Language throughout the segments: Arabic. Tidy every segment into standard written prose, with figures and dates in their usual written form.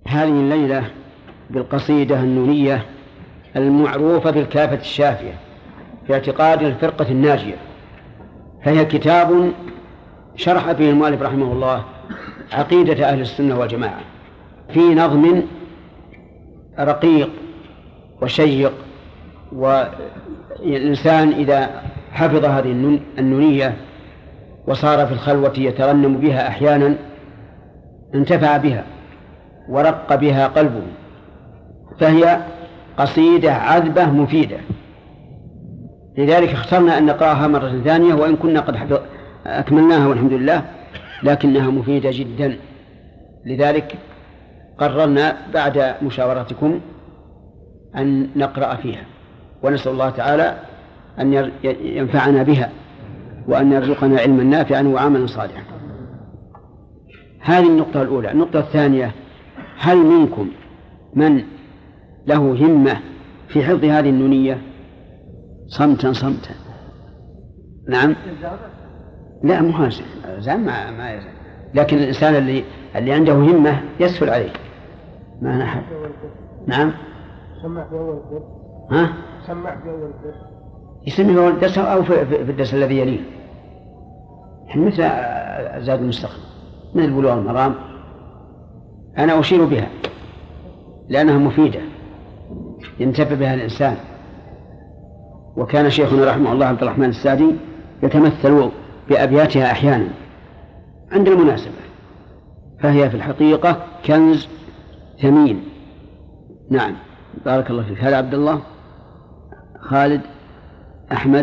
هذه الليلة بالقصيدة النونية المعروفة بالكافة الشافية في اعتقاد الفرقة الناجية، فهي كتاب شرح فيه المؤلف رحمه الله عقيدة أهل السنة والجماعة في نظم رقيق وشيق، والإنسان إذا حفظ هذه النونية وصار في الخلوة يترنم بها أحيانا انتفع بها ورق بها قلبه، فهي قصيدة عذبة مفيدة. لذلك اخترنا أن نقرأها مرة ثانية، وإن كنا قد أكملناها والحمد لله، لكنها مفيدة جدا. لذلك قررنا بعد مشاورتكم أن نقرأ فيها، ونسأل الله تعالى أن ينفعنا بها وأن يرزقنا علما نافعا وعملا صالحا. هذه النقطة الأولى. النقطة الثانية: هل منكم من له همة في حفظ هذه النونية؟ صمتا. نعم. لا محاسن زعم ما يزعم، لكن الإنسان اللي عنده همة يسهل عليه. ما نحب. نعم. سمع في أول الدرس. ها؟ سمع في أول الدرس. يسمي في أول الدرس أو في الدرس الذي يليه، مثل زاد المستقبل من البلوغ المرام. أنا أشير بها لأنها مفيدة ينتفع بها الإنسان. وكان شيخنا رحمه الله عبد الرحمن السعدي يتمثل بأبياتها أحيانا عند المناسبة، فهي في الحقيقة كنز ثمين. نعم، بارك الله فيك. هذا عبد الله، خالد، أحمد،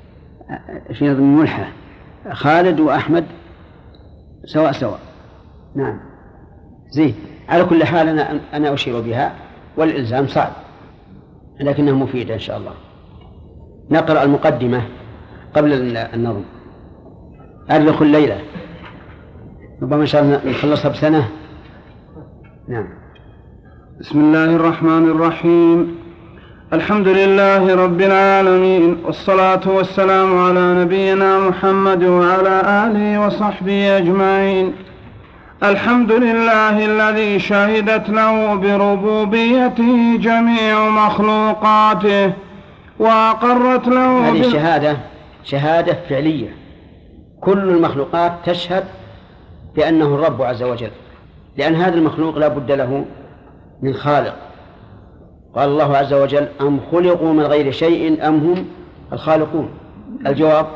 في نظم ملحة خالد وأحمد سواء. نعم زين. على كل حال أنا أشير بها، والإلزام صعب لكنها مفيدة إن شاء الله. نقرأ المقدمة قبل النظم. أربخ الليلة، ربما إن شاء الله نخلصها بسنة. نعم. بسم الله الرحمن الرحيم. الحمد لله رب العالمين، والصلاة والسلام على نبينا محمد وعلى آله وصحبه أجمعين. الحمد لله الذي شهدت له بربوبيته جميع مخلوقاته وأقرت له. هذه شهادة فعلية، كل المخلوقات تشهد بأنه الرب عز وجل، لأن هذا المخلوق لا بد له من خالق. قال الله عز وجل: أم خلقوا من غير شيء أم هم الخالقون. الجواب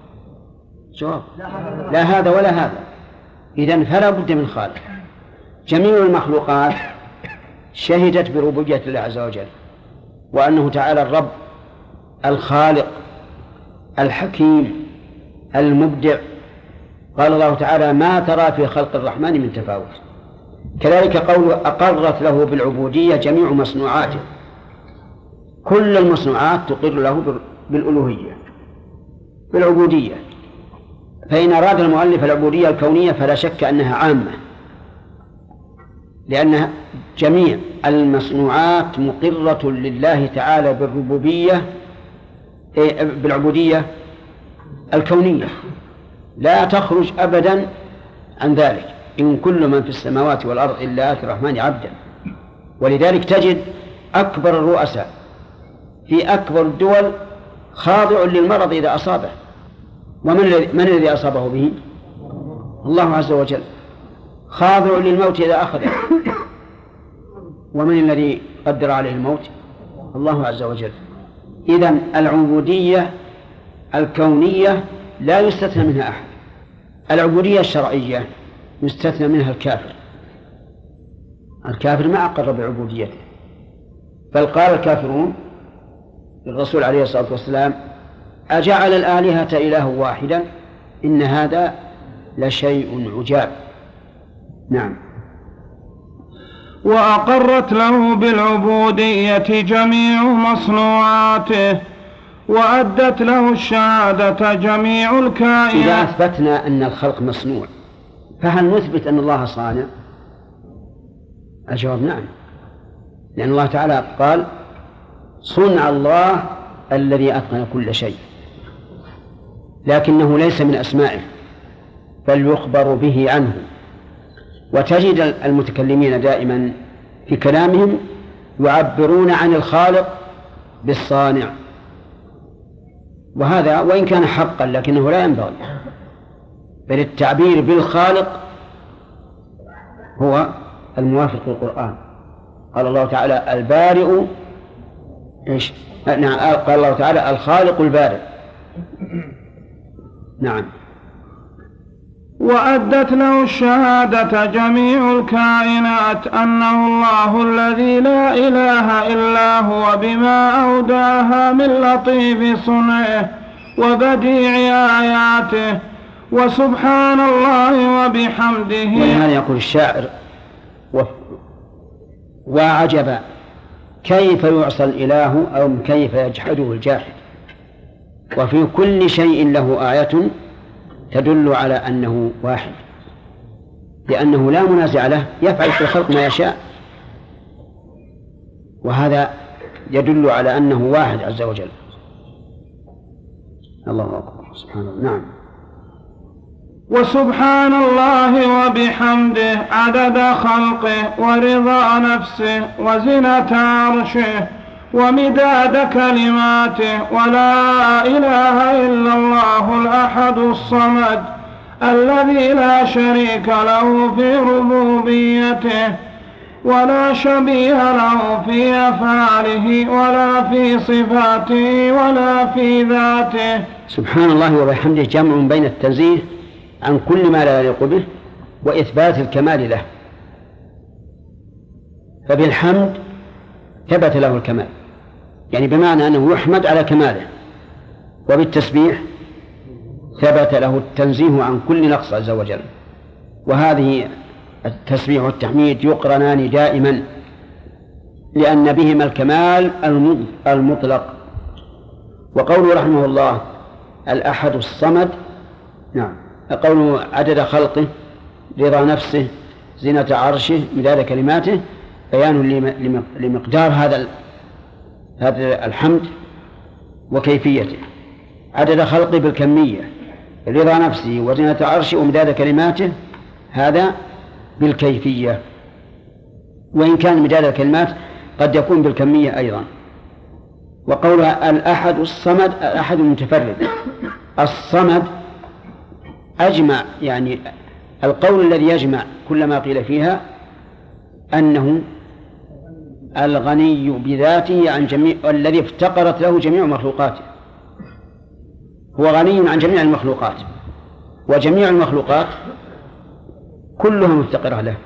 لا هذا ولا هذا، إذن فلا بد من خالق. جميع المخلوقات شهدت بربوبية الله عز وجل، وأنه تعالى الرب الخالق الحكيم المبدع. قال الله تعالى: ما ترى في خلق الرحمن من تفاوت. كذلك قوله: أقرت له بالعبودية جميع مصنوعاته، كل المصنوعات تقر له بالألوهية بالعبودية. فإن أراد المؤلف العبودية الكونية فلا شك أنها عامة، لأن جميع المصنوعات مقرة لله تعالى بالعبودية الكونية، لا تخرج أبدا عن ذلك. إن كل من في السماوات والأرض إلا آتي الرحمن عبدا. ولذلك تجد أكبر الرؤساء في أكبر الدول خاضع للمرض إذا أصابه. ومن الذي أصابه به؟ الله عز وجل. خاضع للموت إذا أخذه. ومن الذي قدر عليه الموت؟ الله عز وجل. إذن العبودية الكونية لا يستثنى منها أحد. العبودية الشرعية يستثنى منها الكافر ما أقر بعبوديته، بل قال الكافرون للرسول عليه الصلاة والسلام: أجعل الآلهة إله واحدا إن هذا لشيء عجاب. نعم. وأقرت له بالعبودية جميع مصنوعاته وأدت له الشهادة جميع الكائنات. إذا أثبتنا أن الخلق مصنوع، فهل نثبت أن الله صانع؟ الجواب نعم، لأن الله تعالى قال: صنع الله الذي أتقن كل شيء. لكنه ليس من أسمائه بل يخبر به عنه. وتجد المتكلمين دائما في كلامهم يعبرون عن الخالق بالصانع، وهذا وإن كان حقا لكنه لا ينبغي، بل التعبير بالخالق هو الموافق للقرآن. قال الله تعالى البارئ إيش؟ نعم، قال الله تعالى الخالق البارئ. نعم. وأدت له الشهادة جميع الكائنات أنه الله الذي لا إله إلا هو بما أوداها من لطيف صنعه وبديع آياته، وسبحان الله وبحمده. ولهذا يقول الشاعر وعجبا كيف يعصى الإله أو كيف يجحده الجاحد، وفي كل شيء له آية تدل على أنه واحد، لأنه لا منازع له، يفعل في الخلق ما يشاء، وهذا يدل على أنه واحد عز وجل. الله أكبر. سبحان الله. نعم. وسبحان الله وبحمده عدد خلقه ورضا نفسه وزنة عرشه ومداد كلماته، ولا إله إلا الله الأحد الصمد الذي لا شريك له في ربوبيته ولا شبيه له في أفعاله ولا في صفاته ولا في ذاته. سبحان الله وبحمده جمع بين التنزيه عن كل ما لا يليق به وإثبات الكمال له، فبالحمد ثبت له الكمال، يعني بمعنى أنه يحمد على كماله، وبالتسبيح ثبت له التنزيه عن كل نقص عز وجل. وهذه التسبيح والتحميد يقرنان دائما، لأن بهما الكمال المطلق. وقوله رحمه الله الأحد الصمد، نعم، قوله عدد خلقه رضا نفسه زنة عرشه مداد كلماته بيان لمقدار هذا الحمد وكيفيته. عدد خلقه بالكمية، رضا نفسه وزنة عرشه ومداد كلماته هذا بالكيفية، وإن كان مداد الكلمات قد يكون بالكمية أيضا. وقولها الأحد الصمد، الأحد المتفرد. الصمد أجمع، يعني القول الذي يجمع كل ما قيل فيها أنه الغني بذاته عن جميع، الذي افتقرت له جميع مخلوقاته، هو غني عن جميع المخلوقات، وجميع المخلوقات كلها مفتقرة له.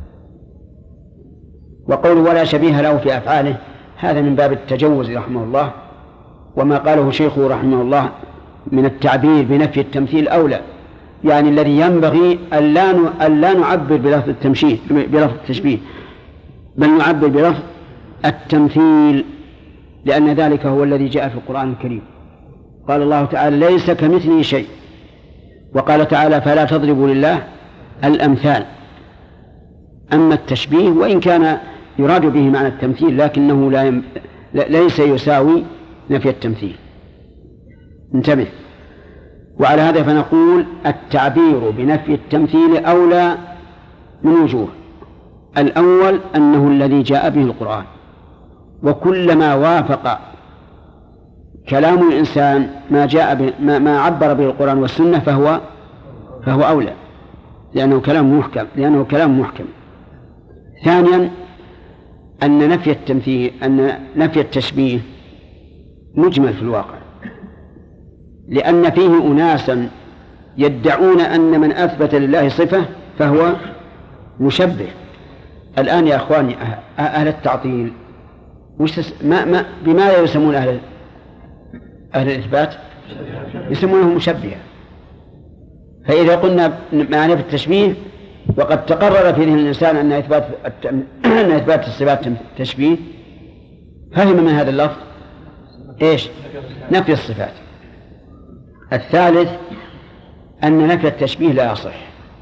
وقول ولا شبيه له في أفعاله هذا من باب التجوز رحمه الله، وما قاله شيخه رحمه الله من التعبير بنفي التمثيل أولى، يعني الذي ينبغي أن لا نعبر بلفظ التشبيه، بل نعبر بلفظ التمثيل، لأن ذلك هو الذي جاء في القرآن الكريم. قال الله تعالى ليس كمثله شيء، وقال تعالى فلا تضربوا لله الأمثال. أما التشبيه وإن كان يراد به معنى التمثيل لكنه ليس يساوي نفي التمثيل. انتبه. وعلى هذا فنقول التعبير بنفي التمثيل أولى من وجوه. الأول أنه الذي جاء به القرآن، وكلما وافق كلام الإنسان ما عبر به القرآن والسنة فهو أولى، لأنه كلام محكم. ثانيا أن نفي التشبيه مجمل في الواقع، لأن فيه أناسا يدعون أن من أثبت لله صفة فهو مشبه. الآن يا أخواني أهل التعطيل بماذا يسمون أهل الإثبات؟ يسمونهم مشبهة. فإذا قلنا معنى في التشبيه وقد تقرر في ذهن الإنسان أن إثبات الصفات تشبيه، فهم من هذا اللفظ إيش؟ نفي الصفات. الثالث أن نفي التشبيه لا يصح،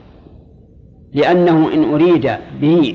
لأنه إن أريد به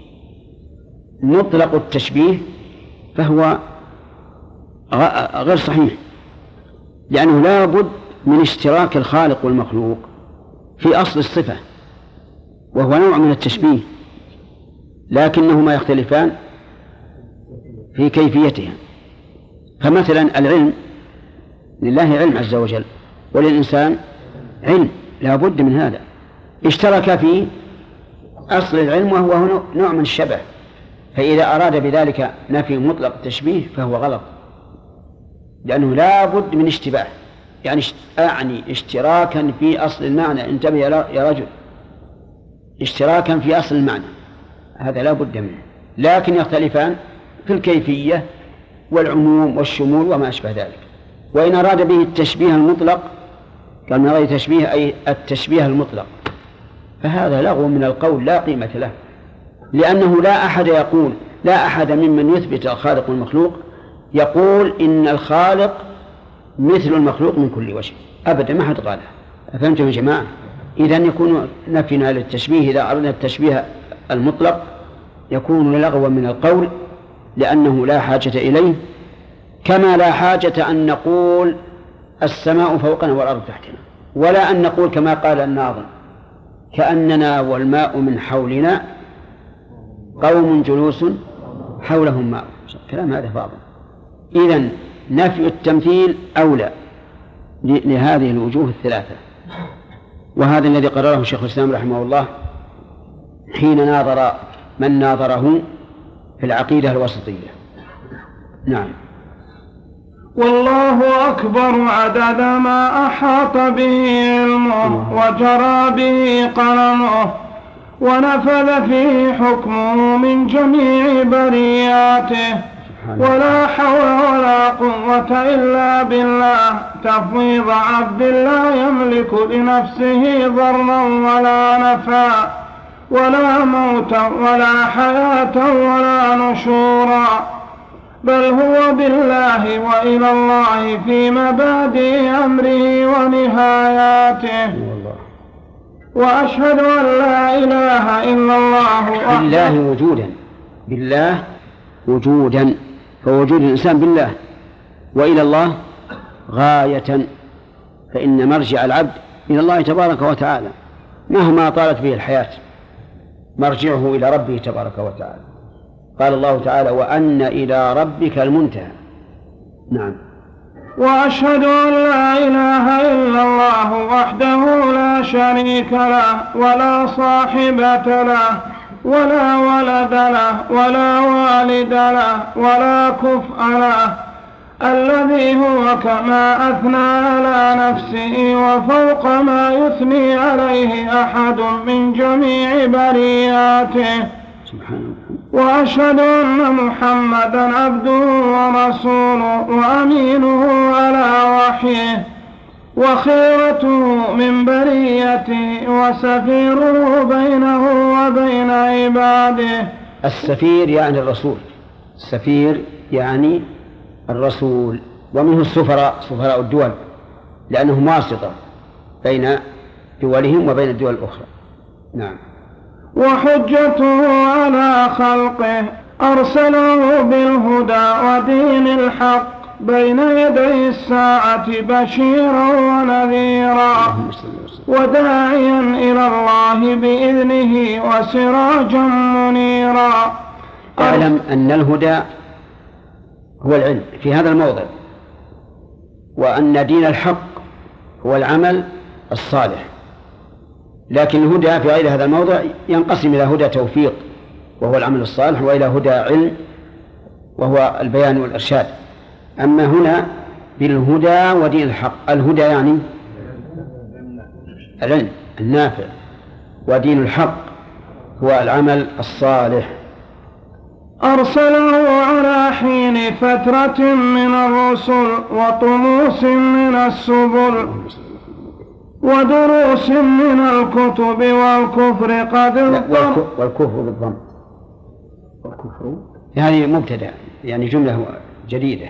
مطلق التشبيه فهو غير صحيح، لأنه لا بد من اشتراك الخالق والمخلوق في أصل الصفة، وهو نوع من التشبيه. لكنهما يختلفان في كيفيتها. فمثلا العلم لله علم عز وجل، وللإنسان علم، لا بد من هذا. اشترك في أصل العلم وهو نوع من الشبه، فإذا أراد بذلك نفي مطلق التشبيه فهو غلط، لأنه لا بد من اشتباه، يعني اشتراكا في أصل المعنى. انتبه يا رجل، اشتراكا في أصل المعنى هذا لا بد منه، لكن يختلفان في الكيفية والعموم والشمول وما أشبه ذلك. وإن أراد به التشبيه المطلق قال من غير تشبيه أي التشبيه المطلق، فهذا لغو من القول لا قيمة له، لأنه لا أحد ممن يثبت الخالق والمخلوق يقول إن الخالق مثل المخلوق من كل وجه أبدا، ما حد قالها. أفهمتم يا جماعة؟ إذن يكون نفينا للتشبيه إذا أردنا التشبيه المطلق يكون لغوا من القول، لأنه لا حاجة إليه، كما لا حاجة أن نقول السماء فوقنا والأرض تحتنا، ولا أن نقول كما قال الناظم كأننا والماء من حولنا قوم جلوس حولهم ماء. كلام هذا فاضل. إذن نفي التمثيل أولى لهذه الوجوه الثلاثة، وهذا الذي قرره شيخ الإسلام رحمه الله حين ناظر من ناظره في العقيدة الوسطية. نعم. والله أكبر عدد ما أحاط به علمه وجرى به قلمه ونفذ فيه حكمه من جميع برياته، ولا حول ولا قوة إلا بالله. تفويض عبد لا يملك لنفسه ضرا ولا نفعا ولا موتا ولا حياة ولا نشورا، بل هو بالله وإلى الله في مبادئ أمره ونهاياته. وأشهد أن لا إله إلا الله بالله وجودا، بالله وجودا، فوجود الإنسان بالله، وإلى الله غاية، فإن مرجع العبد إلى الله تبارك وتعالى مهما طالت به الحياة، مرجعه إلى ربه تبارك وتعالى. قال الله تعالى وأن إلى ربك المنتهى. نعم. وأشهد أن لا إله إلا الله وحده لا شريك له ولا صاحبة له ولا ولد له ولا والد له ولا كفء له، الذي هو كما أثنى على نفسه وفوق ما يثني عليه أحد من جميع برياته. وأشهد أن محمدًا عبده ورسوله وأمينه على وحيه وخيرته من بريته وسفيره بينه وبين عباده. السفير يعني الرسول، السفير يعني الرسول، ومنه السفراء، سفراء الدول، لأنهم واسطة بين دولهم وبين الدول الأخرى. نعم. وحجته على خلقه أرسله بالهدى ودين الحق بين يدي الساعة بشيرا ونذيرا وداعيا إلى الله بإذنه وسراجا منيرا. اعلم أن الهدى هو العلم في هذا الموضع، وأن دين الحق هو العمل الصالح، لكن الهدى في غير هذا الموضع ينقسم إلى هدى توفيق وهو العمل الصالح، وإلى هدى علم وهو البيان والإرشاد. أما هنا بالهدى ودين الحق، الهدى يعني العلم النافع، ودين الحق هو العمل الصالح. أرسله على حين فترة من الرسل وطموس من السبل ودروس من الكتب والكفر قد والكفر بالضم، والكفر يعني مبتدأ، يعني جملة جديدة.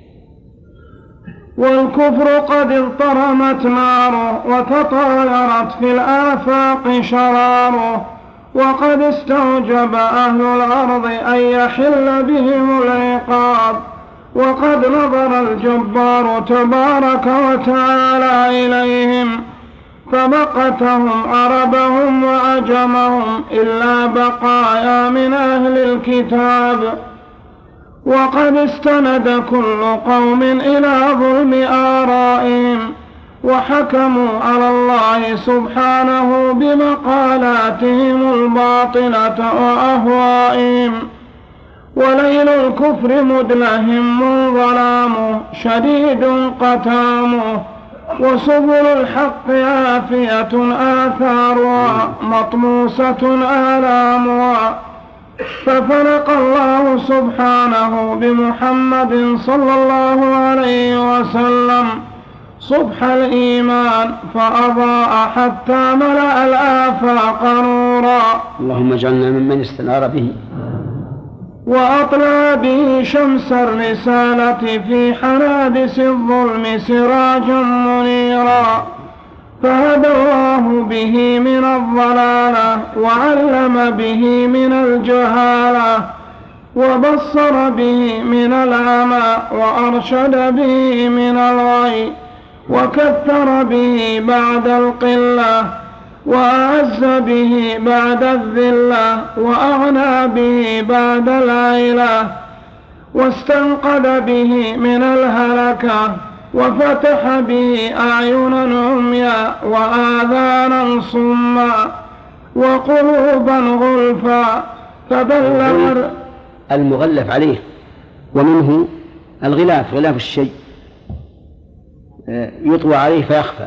والكفر قد اضطرمت ناره وتطايرت في الآفاق شراره، وقد استوجب أهل الأرض أن يحل بهم العقاب، وقد نظر الجبار تبارك وتعالى إليهم فمقتهم عربهم وعجمهم إلا بقايا من أهل الكتاب. وقد استند كل قوم إلى ظلم آرائهم وحكموا على الله سبحانه بمقالاتهم الباطلة وأهوائهم. وليل الكفر مدلهم ظلامه شديد قتامه، وسبل الحق عافية آثارها مطموسة آلامها. ففرق الله سبحانه بمحمد صلى الله عليه وسلم صبح الإيمان فأضاء حتى ملأ الآفاق نورا. اللهم اجعلنا ممن استنار به. وأطلع به شمس الرسالة في حنادس الظلم سراجا منيرا. فهدى الله به من الضلالة وعلم به من الجهالة وبصر به من العمى وأرشد به من الغي وكثر به بعد القلة وأعز به بعد الذلة وأغنى به بعد العيلة واستنقذ به من الهلكة وفتح به أعينا عميا وآذانا صما وقلوبا غلفا فبلغ المغلف عليه. ومنه الغلاف، غلاف الشيء يطوى عليه فيخفى.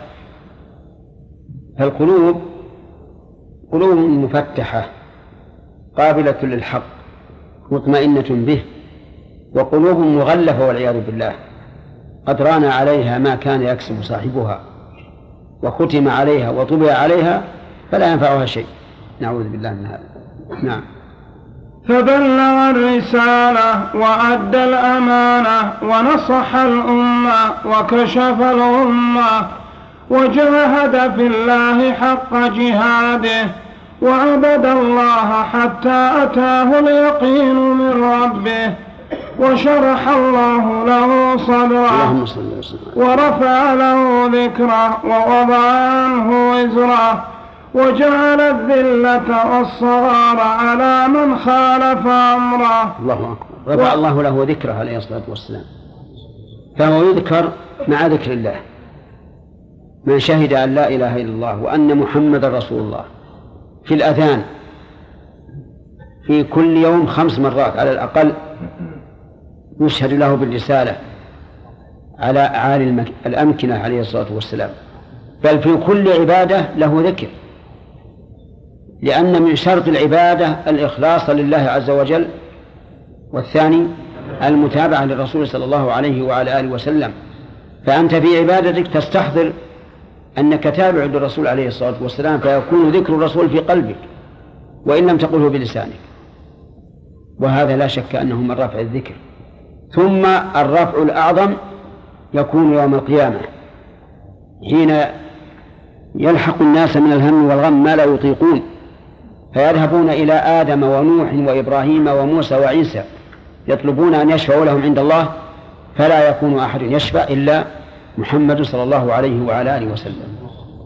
فالقلوب قلوب مفتحة قابلة للحق مطمئنة به، وقلوب مغلفة والعياذ بالله قد ران عليها ما كان يكسب صاحبها وختم عليها وطبع عليها فلا ينفعها شيء. نعوذ بالله من هذا. نعم. فبلغ الرسالة وأدى الأمانة ونصح الأمة وكشف الأمة وجاهد في الله حق جهاده وعبد الله حتى أتاه اليقين من ربه وشرح الله له صدره ورفع له ذكره ووضع عنه وزره وجعل الذلة والصغار على من خالف أمره. الله أكبر. رفع الله له ذكره عليه الصلاة والسلام، فهو يذكر مع ذكر الله. من شهد أن لا إله إلا الله وأن محمد رسول الله في الأذان في كل يوم 5 مرات على الأقل يشهد له بالرسالة على أعالي الأمكنة عليه الصلاة والسلام، بل في كل عبادة له ذكر، لأن من شرط العبادة الإخلاص لله عز وجل، والثاني المتابعة للرسول صلى الله عليه وعلى آله وسلم. فأنت في عبادتك تستحضر أنك تابع للرسول عليه الصلاة والسلام، فيكون ذكر الرسول في قلبك وإن لم تقله بلسانك، وهذا لا شك أنه من رفع الذكر. ثم الرفع الأعظم يكون يوم القيامة حين يلحق الناس من الهم والغم ما لا يطيقون، فيذهبون إلى آدم ونوح وإبراهيم وموسى وعيسى يطلبون أن يشفعوا لهم عند الله، فلا يكون أحد يشفع إلا محمد صلى الله عليه وعلى آله وسلم.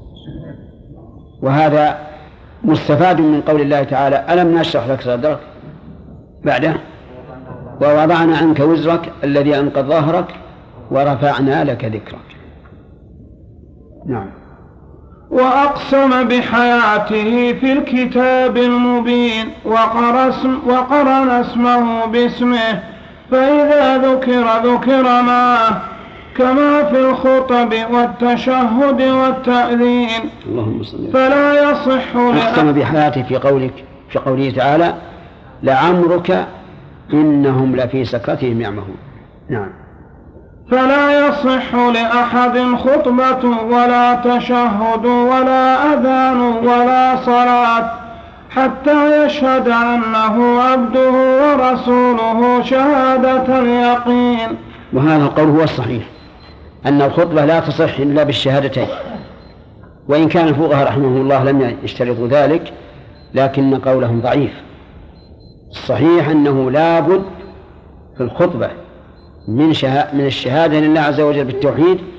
وهذا مستفاد من قول الله تعالى: ألم نشرح لك صدرك، بعده ووضعنا عنك وزرك الذي أنقض ظهرك ورفعنا لك ذكرك. نعم. وأقسم بحياته في الكتاب المبين وقرن اسمه باسمه، فإذا ذكر معه كما في الخطب والتشهد والتأذين. اللهم صل وسلم. فلا يصح أقسم بحياته في قوله تعالى: لعمرك إنهم لفي سكرتهم يعمهون. نعم. فلا يصح لأحد خطبة ولا تشهد ولا أذان ولا صلاة حتى يشهد أنه عبده ورسوله شهادة اليقين. وهذا القول هو الصحيح، أن الخطبة لا تصح إلا بالشهادتين، وإن كان الفقهاء رحمه الله لم يشترطوا ذلك، لكن قولهم ضعيف. الصحيح أنه لا بد في الخطبة من الشهادة لله عز وجل بالتوحيد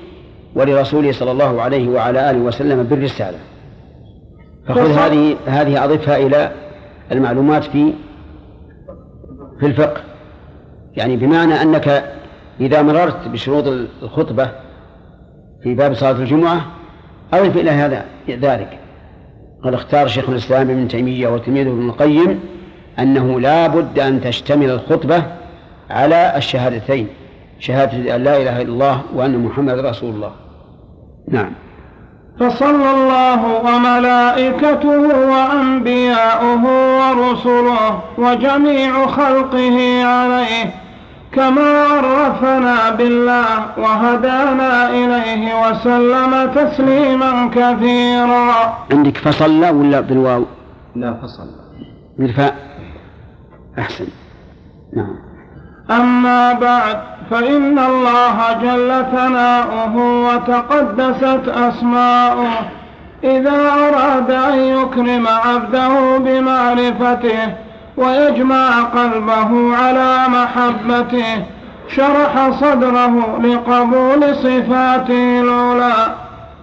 ولرسوله صلى الله عليه وعلى آله وسلم بالرسالة. فخذ هذه أضفها إلى المعلومات في الفقه، يعني بمعنى أنك إذا مررت بشروط الخطبة في باب صلاة الجمعة أضف إلى هذا ذلك. قد اختار شيخ الإسلام ابن تيمية وتلميذه ابن القيم أنه لا بد أن تشتمل الخطبة على الشهادتين، شهادة أن لا إله إلا الله وأن محمد رسول الله. نعم. فصلى الله وملائكته وأنبياؤه ورسله وجميع خلقه عليه كما عرفنا بالله وهدانا إليه وسلم تسليما كثيرا. عندك فصلى ولا بالواو؟ لا، فصلى بالفاء أحسن. نعم. أما بعد، فإن الله جل ثناؤه وتقدست أسماؤه إذا أراد أن يكرم عبده بمعرفته ويجمع قلبه على محبته شرح صدره لقبول صفاته العلى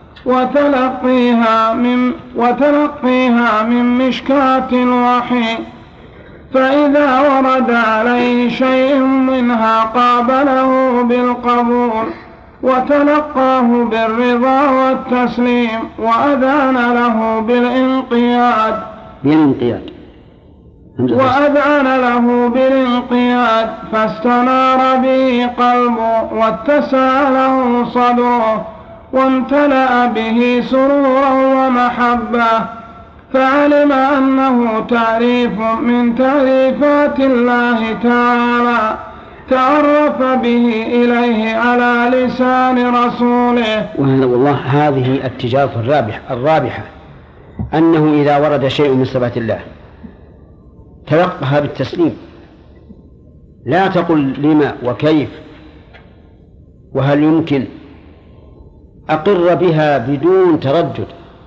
وتلقيها من مشكاة الوحي، فإذا ورد عليه شيء منها قابله بالقبول وتلقاه بالرضا والتسليم وأذعن له بالانقياد فاستنار به قلبه واتسع له صدره وامتلأ به سرورا ومحبة، فعلم أنه تعريف من تعريفات الله تعالى تعرف به إليه على لسان رسوله. وهذا والله هذه التجارة الرابحة أنه إذا ورد شيء من صفات الله تلقها بالتسليم، لا تقل لما وكيف وهل يمكن، أقر بها بدون تردد.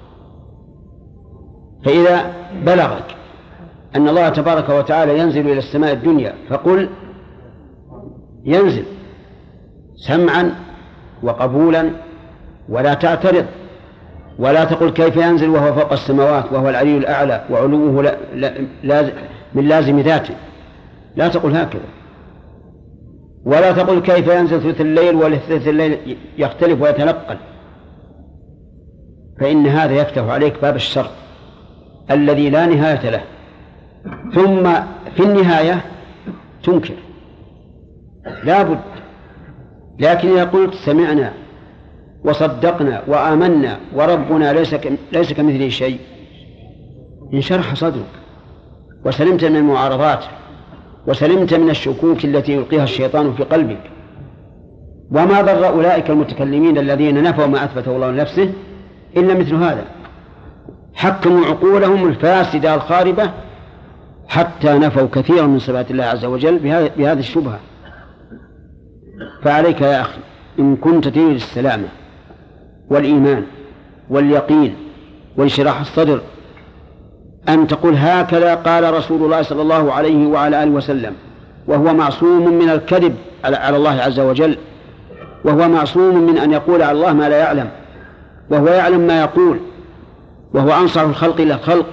فإذا بلغك أن الله تبارك وتعالى ينزل إلى السماء الدنيا فقل ينزل سمعا وقبولا، ولا تعترض، ولا تقل كيف ينزل وهو فوق السماوات وهو العلي الأعلى وعلوه من لازم ذاته، لا تقل هكذا. ولا تقل كيف ينزل ثلث الليل وثلث الليل يختلف ويتنقل، فإن هذا يفتح عليك باب الشر الذي لا نهاية له، ثم في النهاية تنكر لا بد. لكن إذا قلت سمعنا وصدقنا وآمنا وربنا ليس كمثله شيء انشرح صدرك وسلمت من المعارضات وسلمت من الشكوك التي يلقيها الشيطان في قلبك. وما ضر أولئك المتكلمين الذين نفوا ما أثبته الله لنفسه إلا مثل هذا، حكموا عقولهم الفاسدة الخاربة حتى نفوا كثيرا من صفات الله عز وجل بهذه الشبهة. فعليك يا أخي إن كنت تريد السلامة والإيمان واليقين وانشراح الصدر أن تقول هكذا قال رسول الله صلى الله عليه وعلى آله وسلم، وهو معصوم من الكذب على الله عز وجل، وهو معصوم من أن يقول على الله ما لا يعلم، وهو يعلم ما يقول، وهو أنصح الخلق إلى الخلق.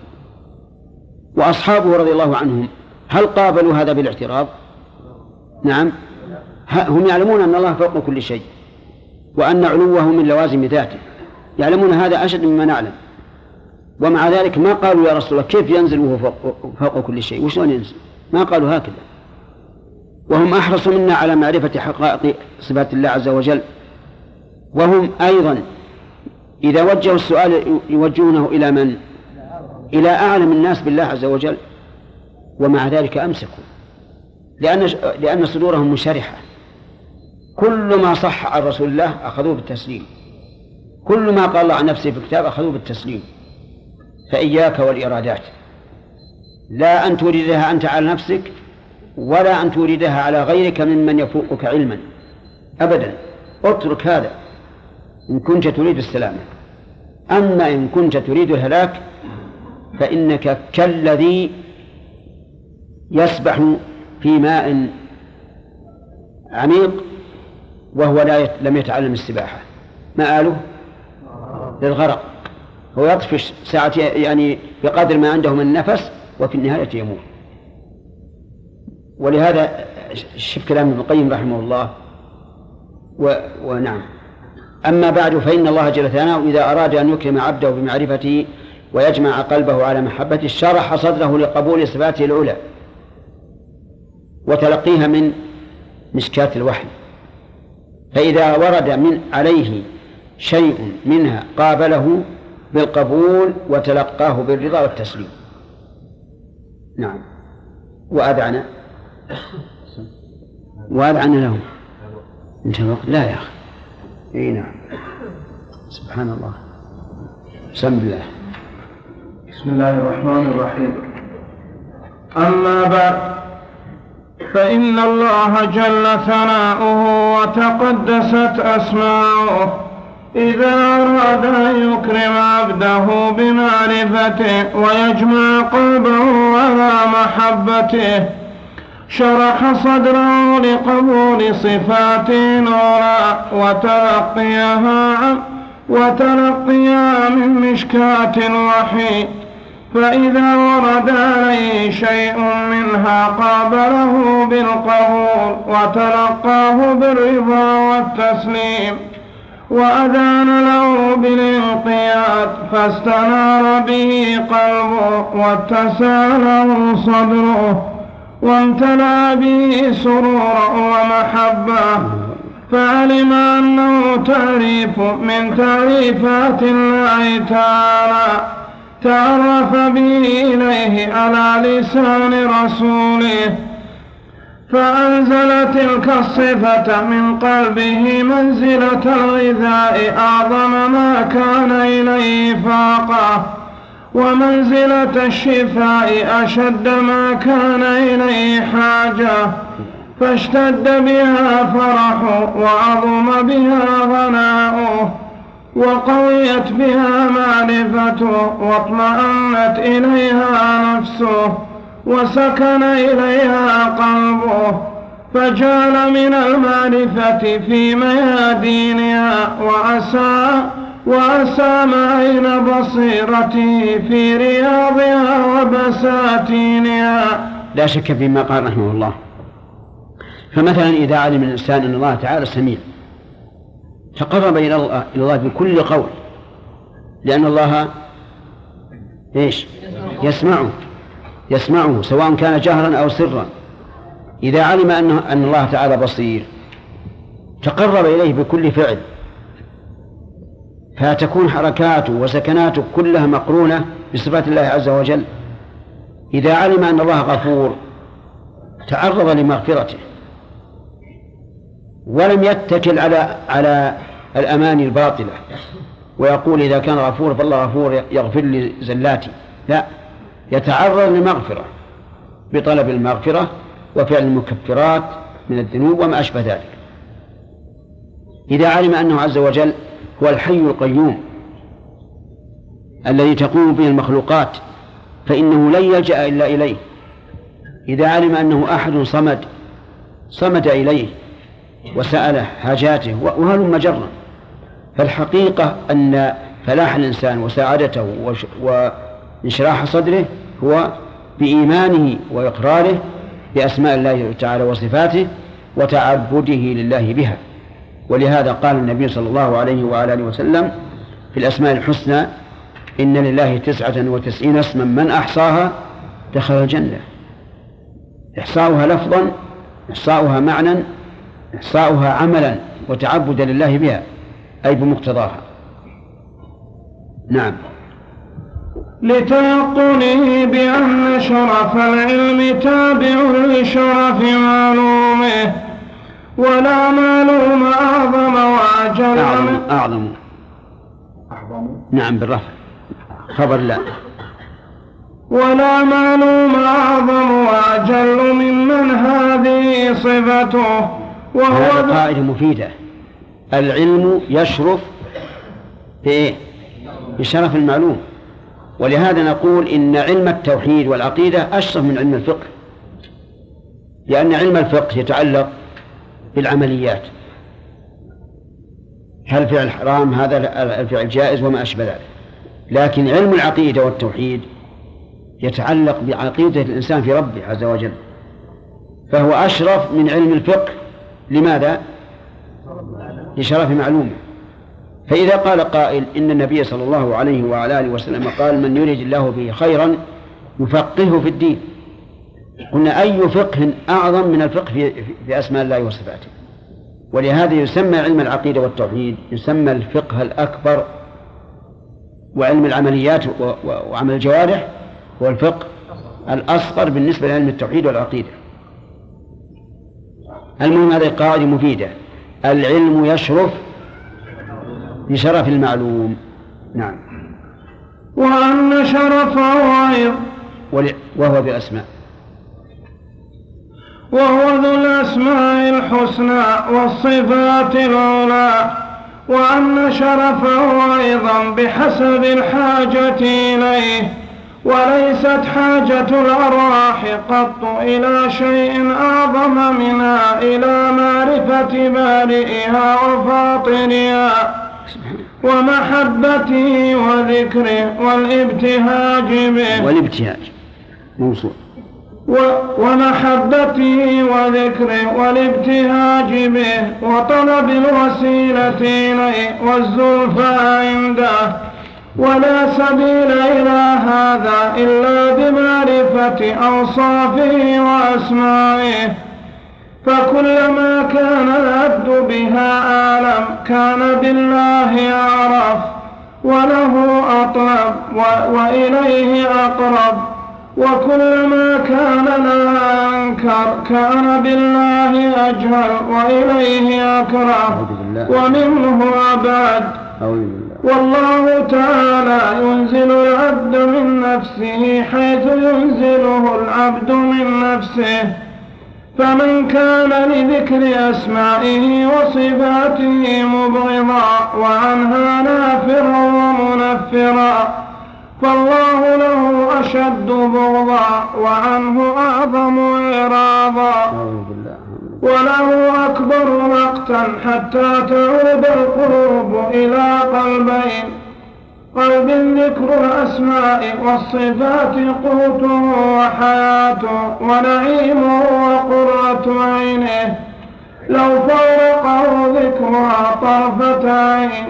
وأصحابه رضي الله عنهم هل قابلوا هذا بالاعتراض؟ نعم، هم يعلمون أن الله فوق كل شيء وأن علوه من لوازم ذاته، يعلمون هذا أشد مما نعلم، ومع ذلك ما قالوا يا رسول الله كيف ينزل وهو فوق كل شيء، وشلون ينزل؟ ما قالوا هكذا، وهم أحرص منا على معرفة حقائق صفات الله عز وجل. وهم أيضا إذا وجهوا السؤال يوجهونه إلى من؟ إلى أعلم الناس بالله عز وجل، ومع ذلك أمسكوا لأن صدورهم منشرحة. كل ما صح عن رسول الله أخذوه بالتسليم، كل ما قال الله عن نفسه في الكتاب أخذوه بالتسليم. فإياك والإرادات، لا أن تريدها أنت على نفسك ولا أن تريدها على غيرك ممن يفوقك علما أبدا، اترك هذا إن كنت تريد السلامة. أما إن كنت تريد الهلاك فإنك كالذي يسبح في ماء عميق وهو لم يتعلم السباحة، مآله للغرق، هو يطفش ساعة يعني بقدر ما عنده من نفس وفي النهاية يموت. ولهذا شوف كلام ابن القيم رحمه الله. ونعم، أما بعد فإن الله جل ثناؤه إذا أراد أن يكرم عبده بمعرفته ويجمع قلبه على محبته شرح صدره لقبول صفاته العلى وتلقيها من مشكاة الوحي، فإذا ورد من عليه شيء منها قابله بالقبول وتلقاه بالرضا والتسليم. نعم. وأذعن لهم لا يا أخي. إيه نعم. سبحان الله. بسم الله. بسم الله الرحمن الرحيم. أما بعد، فإن الله جل ثناؤه وتقدست أسماؤه إذا أراد أن يكرم عبده بمعرفته ويجمع قلبه على محبته شرح صدره لقبول صفات العلى وتلقيها من مشكاة الوحي، فإذا ورد عليه شيء منها قابله بالقبول وتلقاه بالرضا والتسليم، وأذان له بالانقياد فاستنار به قلبه واتسع له صدره وامتلأ به سرورا ومحبة، فعلم أنه تعريف من تعريفات الله تعالى تعرف به إليه على لسان رسوله، فأنزل تلك الصفة من قلبه منزلة الغذاء أعظم ما كان إليه فاقة، ومنزلة الشفاء أشد ما كان إليه حاجة، فاشتد بها فرحه وعظم بها غناؤه وقويت بها معرفته واطمأنت إليها نفسه وسكن إليها قلبه، فجعل من المعرفة في ميادينها وأسام أين بصيرته في رياضها وبساتينها. لا شك فيما قال رحمه الله. فمثلا إذا علم الإنسان أن الله تعالى سميع تقرب إلى الله بكل قول، لأن الله يسمعه سواء كان جهرا أو سرا. إذا علم أن الله تعالى بصير تقرب إليه بكل فعل، فتكون حركاته وسكناته كلها مقرونة بصفات الله عز وجل. إذا علم أن الله غفور تعرض لمغفرته ولم يتكل على الأماني الباطلة ويقول إذا كان غفور فالله غفور يغفر لي زلاتي، لا، يتعرض للمغفرة بطلب المغفرة وفعل المكفرات من الذنوب وما أشبه ذلك. إذا علم أنه عز وجل هو الحي القيوم الذي تقوم به المخلوقات فإنه لن يلجأ إلا إليه. إذا علم أنه أحد صمد إليه وسأل حاجاته وهلم جرا، فالحقيقة أن فلاح الإنسان وسعادته وانشراح صدره هو بإيمانه وإقراره بأسماء الله تعالى وصفاته وتعبده لله بها. ولهذا قال النبي صلى الله عليه وعلى آله وسلم في الأسماء الحسنى: إن لله 99 اسما من أحصاها دخل الجنة. إحصاؤها لفظا، إحصاؤها معنى، إحصاؤها عملا وتعبدا لله بها أي بمقتضاها. نعم. لتيقنه بأن شرف العلم تابع لشرف معلومه، ولا معلوم أعظم وأجل أعظم. نعم بالرفع خبر لا. ولا معلوم أعظم وأجل ممن هذه صفته، وهو قاعدة مفيدة. العلم يشرف بشرف المعلوم، ولهذا نقول إن علم التوحيد والعقيدة أشرف من علم الفقه، لأن علم الفقه يتعلق بالعمليات، هل فعل حرام هذا الفعل جائز وما أشبه ذلك. لكن علم العقيدة والتوحيد يتعلق بعقيدة الإنسان في ربه عز وجل، فهو أشرف من علم الفقه. لماذا؟ لشرف معلومه. فإذا قال قائل إن النبي صلى الله عليه وعلى آله وسلم قال من يريد الله به خيرا يفقهه في الدين، قلنا أي فقه أعظم من الفقه في أسماء الله وصفاته؟ ولهذا يسمى علم العقيدة والتوحيد يسمى الفقه الأكبر، وعلم العمليات وعمل الجوارح هو الفقه الأصغر بالنسبة لعلم التوحيد والعقيدة. المهم هذه قاعدة مفيدة، العلم يشرف بشرف المعلوم. نعم. وأن شرفه أيضا وهو ذو الأسماء، وهو ذو الأسماء الحسنى والصفات العلى، وأن شرفه أيضا بحسب الحاجة إليه، وليست حاجة الأرواح قط إلى شيء أعظم منها إلى معرفة بارئها وفاطرها ومحبته وذكره والابتهاج به ومحبته وذكره والابتهاج به وطلب الوسيلة إليه والزلفى عنده. ولا سبيل إلى هذا إلا بمعرفة أوصافه وأسمائه، فكلما كان العبد بها أعلم كان بالله أعرف وله أطلب وإليه أقرب، وكلما كان لا أنكر كان بالله أجهل وإليه أكره ومنه أبعد. والله تعالى ينزل العبد من نفسه حيث ينزله العبد من نفسه، فمن كان لذكر أسمائه وصفاته مبغضا وعنها نافرا ومنفرا فالله له أشد بغضا وعنه أعظم إعراضا، وله أكبر مقتا حتى تعود القلوب إلى قلبين: قلب ذكر الأسماء والصفات قوته وحياته ونعيمه وقرة عينه، لو فارقه ذكرها طرفة عين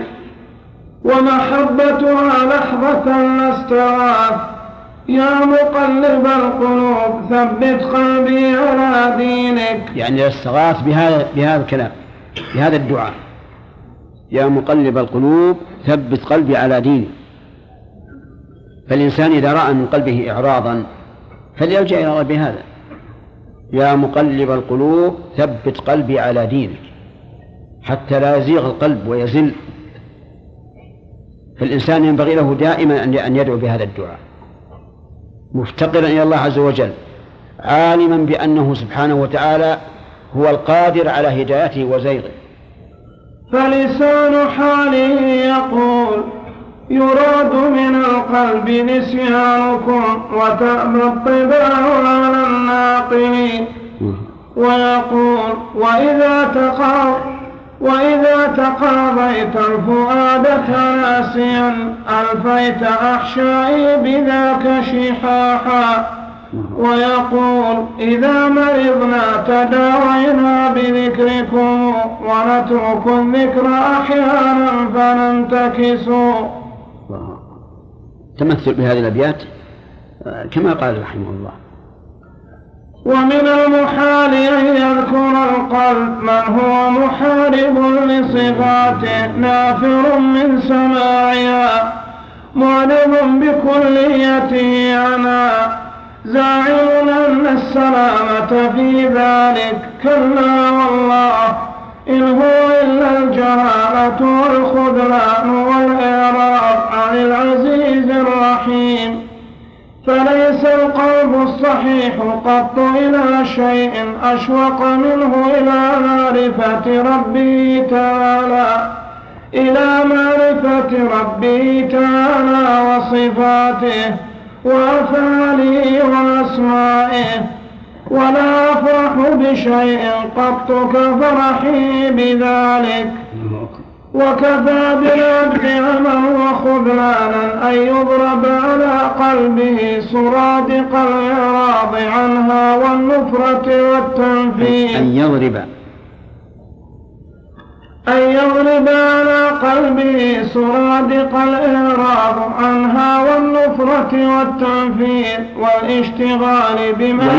ومحبتها لحظة لاستغاث. يا مقلب القلوب ثبت قلبي على دينك، يعني استغاث بهذا الكلام، بهذا الدعاء: يا مقلب القلوب ثبت قلبي على دينك. فالإنسان إذا رأى من قلبه إعراضا فليلجأ إلى الله بهذا: يا مقلب القلوب ثبت قلبي على دينك، حتى لا يزيغ القلب ويزل. فالإنسان ينبغي له دائما أن يدعو بهذا الدعاء، مفتقرا إلى الله عز وجل، عالما بأنه سبحانه وتعالى هو القادر على هدايته وزيغه. فلسان حاله يقول: يراد من القلب نسيانكم وتأبى الطباع على الناقلين. ويقول: وإذا تقاضيت الفؤاد ناسيا ألفيت أحشائي بذاك شحاحا. ويقول: إذا مرضنا تداوينا بذكركم ونترك الذكر أحيانا فننتكسوا. تمثل بهذه الأبيات كما قال رحمه الله: ومن المحال أن يذكر القلب من هو محارب لصفاته نافر من سماعها معرض بكليته عنها زاعم أن السلامة في ذلك. كلا والله إن هو إلا الجهالة والخذلان والإعراض عن العزيز الرحيم. فليس القلب الصحيح قط إلى شيء أشوق منه إلى معرفة ربه تعالى وصفاته وأفعاله وأسمائه، ولا أفرح بشيء قط كفرحي بذلك. وكفى بالعبد عما وخذلانا أن يضرب على قلبه سرادق الإعراض عنها والنفرة والتنفير. أن يضرب على قلبه سرادق الإعراض عنها والنفرة والتنفير والاشتغال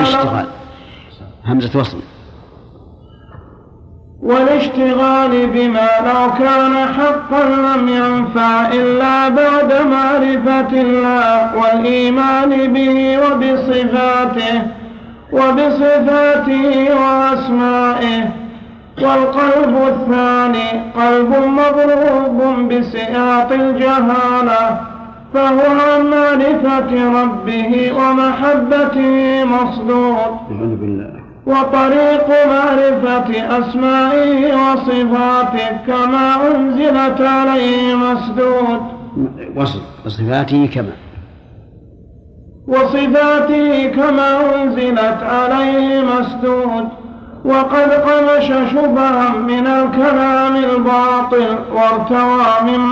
بما لو كان حقا لم ينفع إلا بعد معرفة الله والإيمان به وبصفاته وأسمائه. والقلب الثاني قلب مضروب بسياط الجهالة، فهو عن معرفة ربه ومحبته مصدود، وطريق معرفة أسمائه وصفاته كما أنزلت عليه مسدود. وصفاته كما أنزلت عليه مسدود. وقد قمش شبها من الكلام الباطل وارتوى من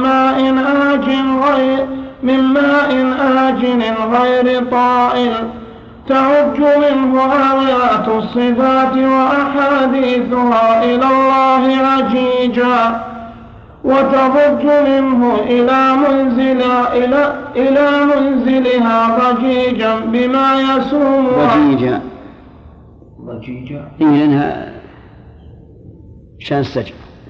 ماء آجن غير طائل، تعج منه آيات الصفات وأحاديثها إلى الله عجيجا، وتضج منه إلى منزلها ضجيجا بما يسومها. ضجيجا لأنها شان السجن.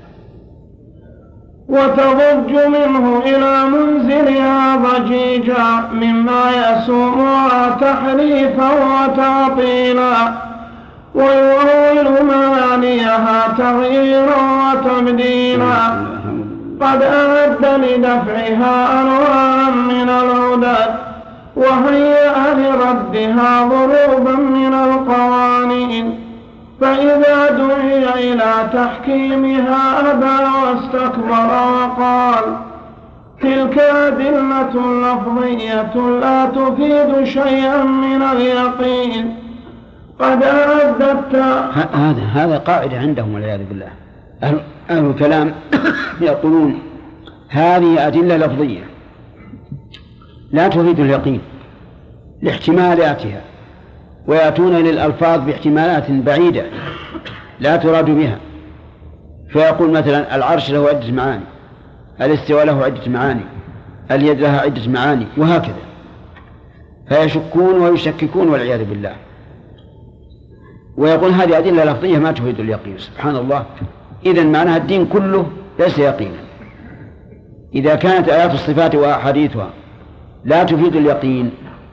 وتضج منه إلى منزلها ضجيجا مما يسومها تحريفا وتعطيلا، ويؤول معانيها تغييرا وتبديلا. قد أعد لدفعها أنواعا من العدد، وهيأ لردها ضروبا من القوانين، فإذا دعي إلى تحكيمها أبى واستكبر وقال تلك أدلة لفظية لا تفيد شيئا من اليقين. قد أعددت هذا قاعدة عندهم والعياذ بالله. أهل الكلام يقولون هذه أدلة لفظية لا تفيد اليقين لاحتمالاتها، ويأتون للألفاظ باحتمالات بعيدة لا تراد بها. فيقول مثلا العرش له عدة معاني، الاستواء له عدة معاني، اليد لها عدة معاني، وهكذا. فيشكون ويشككون والعياذ بالله، ويقول هذه أدلة لفظية ما تفيد اليقين. سبحان الله. إذن معناها الدين كله ليس يقينا. إذا كانت آيات الصفات وأحاديثها لا تفيد اليقين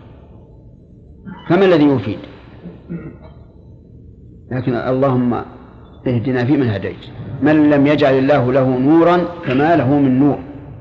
فما الذي يفيد؟ لكن اللهم اهدنا فيمن هديت، من لم يجعل الله له نورا فما له من نور.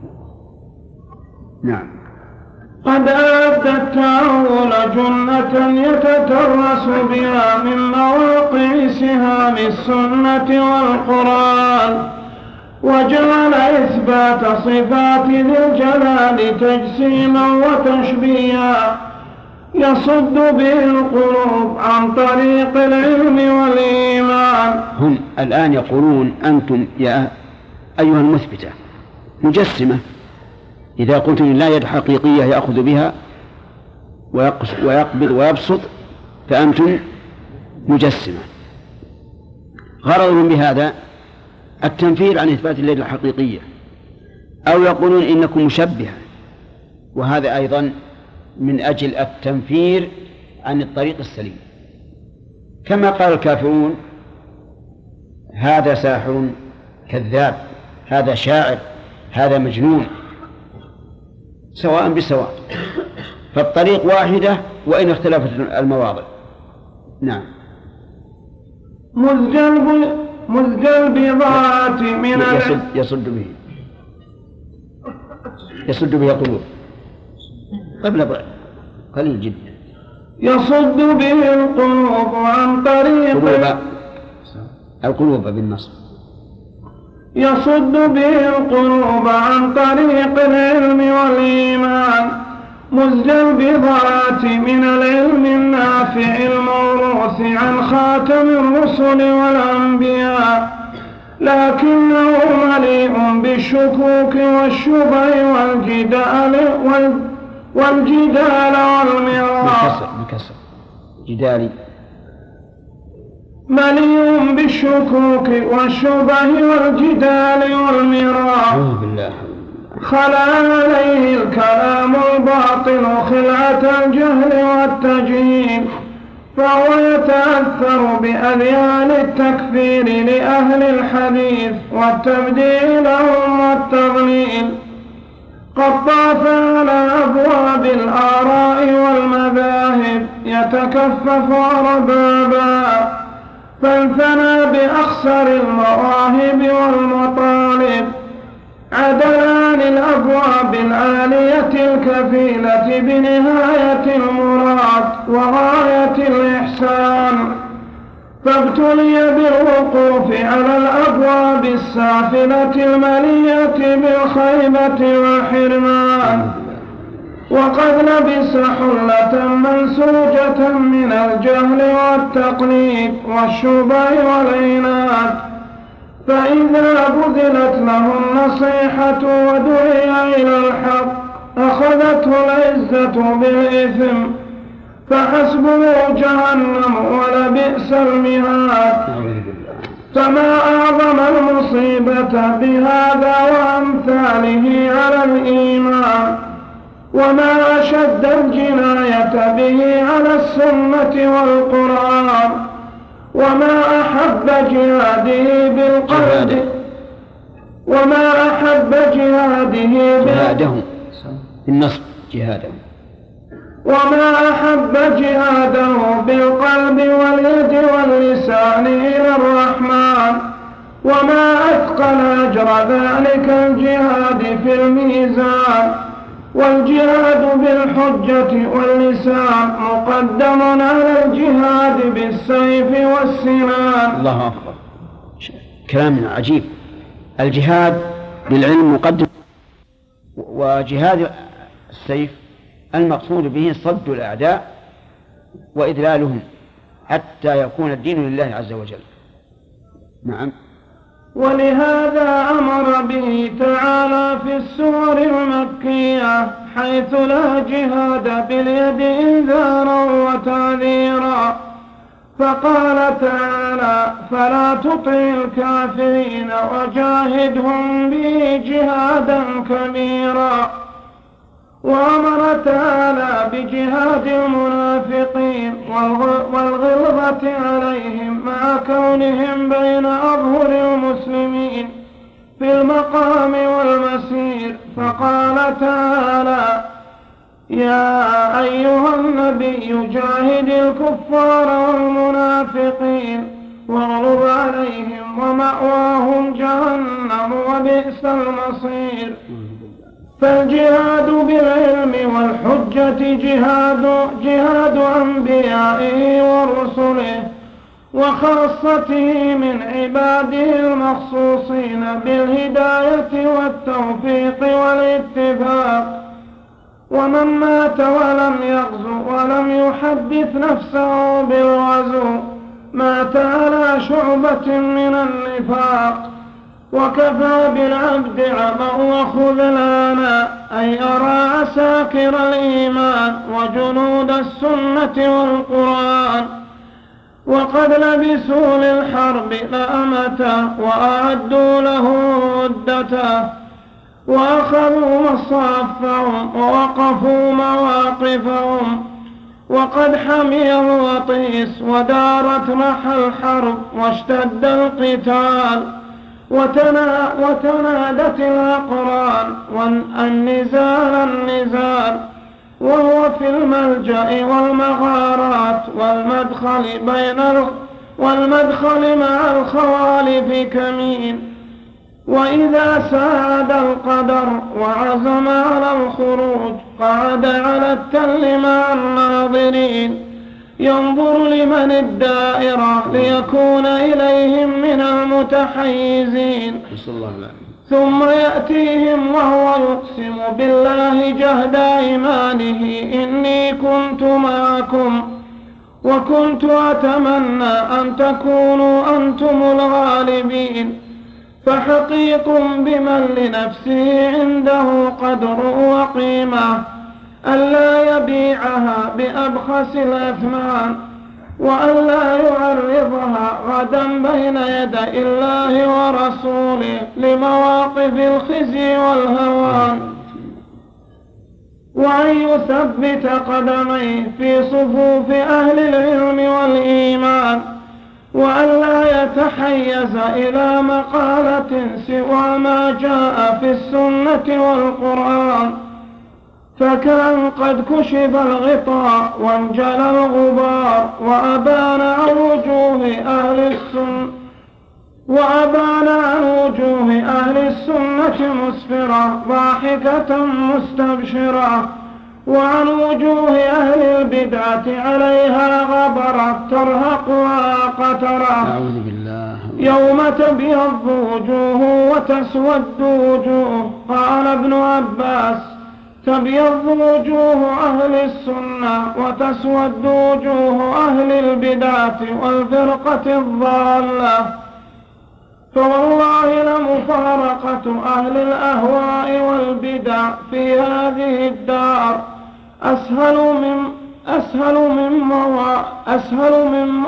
نعم. قد أعد التأول جنة يتترس بها من مواقع سهام السنة والقرآن، وجعل إثبات صفات ذي الجلال تجسيما وتشبيها يصد به القلوب عن طريق العلم والإيمان. هم الآن يقولون أنتم يا أيها المثبتة مجسمة، إذا قلتم لا يد حقيقية يأخذ بها ويقبض ويبسط فأنتم مجسمة. غرضهم بهذا التنفير عن إثبات اليد الحقيقية، أو يقولون إنكم مشبهة، وهذا أيضا من أجل التنفير عن الطريق السليم. كما قال الكافرون هذا ساحر كذاب، هذا شاعر، هذا مجنون، سواء بسواء، فالطريق واحدة وإن اختلفت المواضع. نعم. مزج البضاعة من يصد به القلوب قبل قليل جدا. يصد به القلوب عن طريق القلوب بالنصب. يصد به القلوب عن طريق العلم والإيمان، مزج البضاعة من العلم النافع الموروث عن خاتم الرسل والأنبياء، لكنه مليء بالشكوك والشبه والجدال والمراء. بكسر جدالي. مليء بالشكوك والشبه والجدال والمراء. خلا عليه الكلام الباطل خلعة الجهل والتجهيل، فهو يتأثر بأذيال التكفير لأهل الحديث والتبديل لهم والتضليل. قد طاف على أبواب الآراء والمذاهب يتكفف أربابا، فانثنى بأخسر المواهب والمطالب، عدل عن الأبواب العالية الكفيلة بنهاية المراد وغاية الإحسان، فابتلي بالوقوف على الأبواب السافلة المليئة بالخيبة والحرمان، وقد لبس حلة منسوجة من الجهل والتقليد والشبه والعناد، فإذا بذلت له النصيحة ودعي إلى الحق أخذته العزة بالإثم، فحسبه جهنم ولبئس المهاد. فما أعظم المصيبة بهذا وأمثاله على الإيمان، وما أشد الجناية به على السنة والقرآن، وما أحب جهاده بالقلب النصب جهاده، وما أحب جهاده بالقلب واليد واللسان إلى الرحمن، وما أثقل أجر ذلك الجهاد في الميزان. والجهاد بالحجة واللسان مقدم على الجهاد بالسيف والسنان. الله أكبر، كلام عجيب. الجهاد بالعلم مقدم، وجهاد السيف المقصود به صد الأعداء وإذلالهم حتى يكون الدين لله عز وجل. نعم. ولهذا أمر به تعالى في السور المكية حيث لا جهاد باليد إنذارا وتعذيرا، فقال تعالى: فلا تطع الكافرين وجاهدهم به جهادا كبيرا. وأمر تعالى بجهاد المنافقين والغلظة عليهم مع كونهم بين أظهر المسلمين في المقام والمسير، فقال تعالى: يا أيها النبي جاهد الكفار والمنافقين واغلظ عليهم ومأواهم جهنم وبئس المصير. فالجهاد بالعلم والحجة جهاد أنبيائه ورسله وخاصته من عباده المخصوصين بالهداية والتوفيق والاتفاق. ومن مات ولم يغزو ولم يحدث نفسه بالغزو مات على شعبة من النفاق. وكفى بالعبد عمى وخذلانا أن يرى عساكر الإيمان وجنود السنة والقرآن، وقد لبسوا للحرب لأمته وأعدوا له عدته، وأخذوا مصافهم ووقفوا مواقفهم، وقد حمي الوطيس ودارت محى الحرب واشتد القتال، وتنادت الأقران النزال، وهو في الملجأ والمغارات والمدخل مع الخوالف كمين. وإذا ساد القدر وعزم على الخروج قعد على التل مع الناظرين ينظر لمن الدائرة ليكون إليهم من المتحيزين، ثم يأتيهم وهو يقسم بالله جهد أيمانه: إني كنت معكم وكنت أتمنى أن تكونوا أنتم الغالبين، فحقيق بمن لنفسه عنده قدر وقيمة ألا يبيعها بأبخس الأثمان، وألا يعرضها غدا بين يدي الله ورسوله لمواقف الخزي والهوان، وأن يثبت قدميه في صفوف أهل العلم والإيمان، وألا يتحيز إلى مقالة سوى ما جاء في السنة والقرآن، فكان قد كشف الغطاء وانجلى الغبار وأبان عن وجوه أهل السنة مسفرة ضاحكة مستبشرة، وعن وجوه أهل البدعة عليها غبرة ترهقها قترة. أعوذ بالله. يوم تبيض وجوه وتسود وجوه. قال ابن عباس: تبيض وجوه أهل السنة وتسود وجوه أهل البدعة والفرقة الضالة، فوالله لمفارقة أهل الأهواء والبدع في هذه الدار أسهل من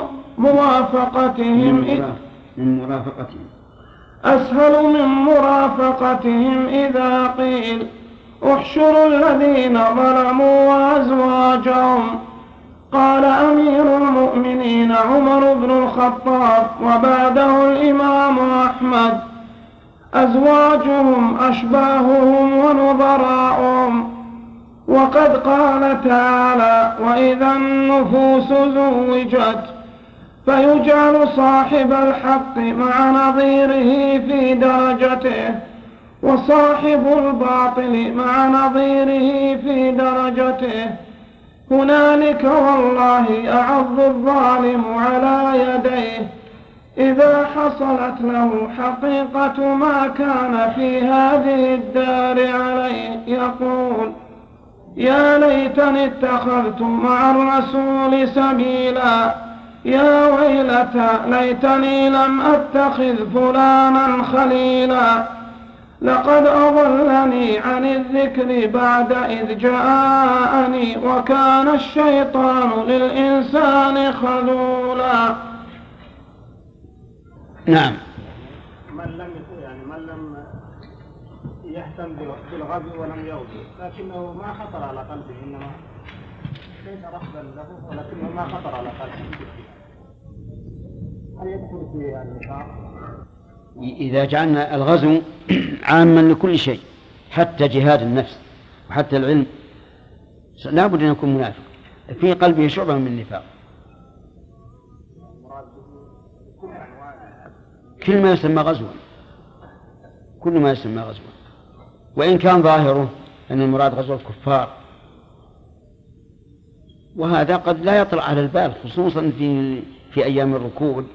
مرافقتهم إذا قيل: احشروا الذين ظلموا وأزواجهم. قال أمير المؤمنين عمر بن الخطاب وبعده الإمام أحمد: أزواجهم أشباههم ونظراؤهم. وقد قال تعالى: وإذا النفوس زوجت، فيجعل صاحب الحق مع نظيره في درجته، وصاحب الباطل مع نظيره في درجته. هنالك والله أعض الظالم على يديه إذا حصلت له حقيقة ما كان في هذه الدار عليه، يقول: يا ليتني اتخذت مع الرسول سبيلا، يا ويلتى ليتني لم أتخذ فلانا خليلا، لقد أضلني عن الذكر بعد إذ جاءني، وكان الشيطان للإنسان خذولا. نعم. من لم يهتم بالغزو ولم يغزو، لكنه ما خطر على قلبه، إنما ليس رفضا له ولكنه ما خطر على قلبه، هل يدخل في النفاق؟ إذا جعلنا الغزو عاما لكل شيء حتى جهاد النفس وحتى العلم، لا بد أن يكون منافق في قلبه شعبة من النفاق. كل ما يسمى غزوا، كل ما يسمى غزوا، وإن كان ظاهره أن المراد غزو الكفار، وهذا قد لا يطلع على البال، خصوصا في أيام الركود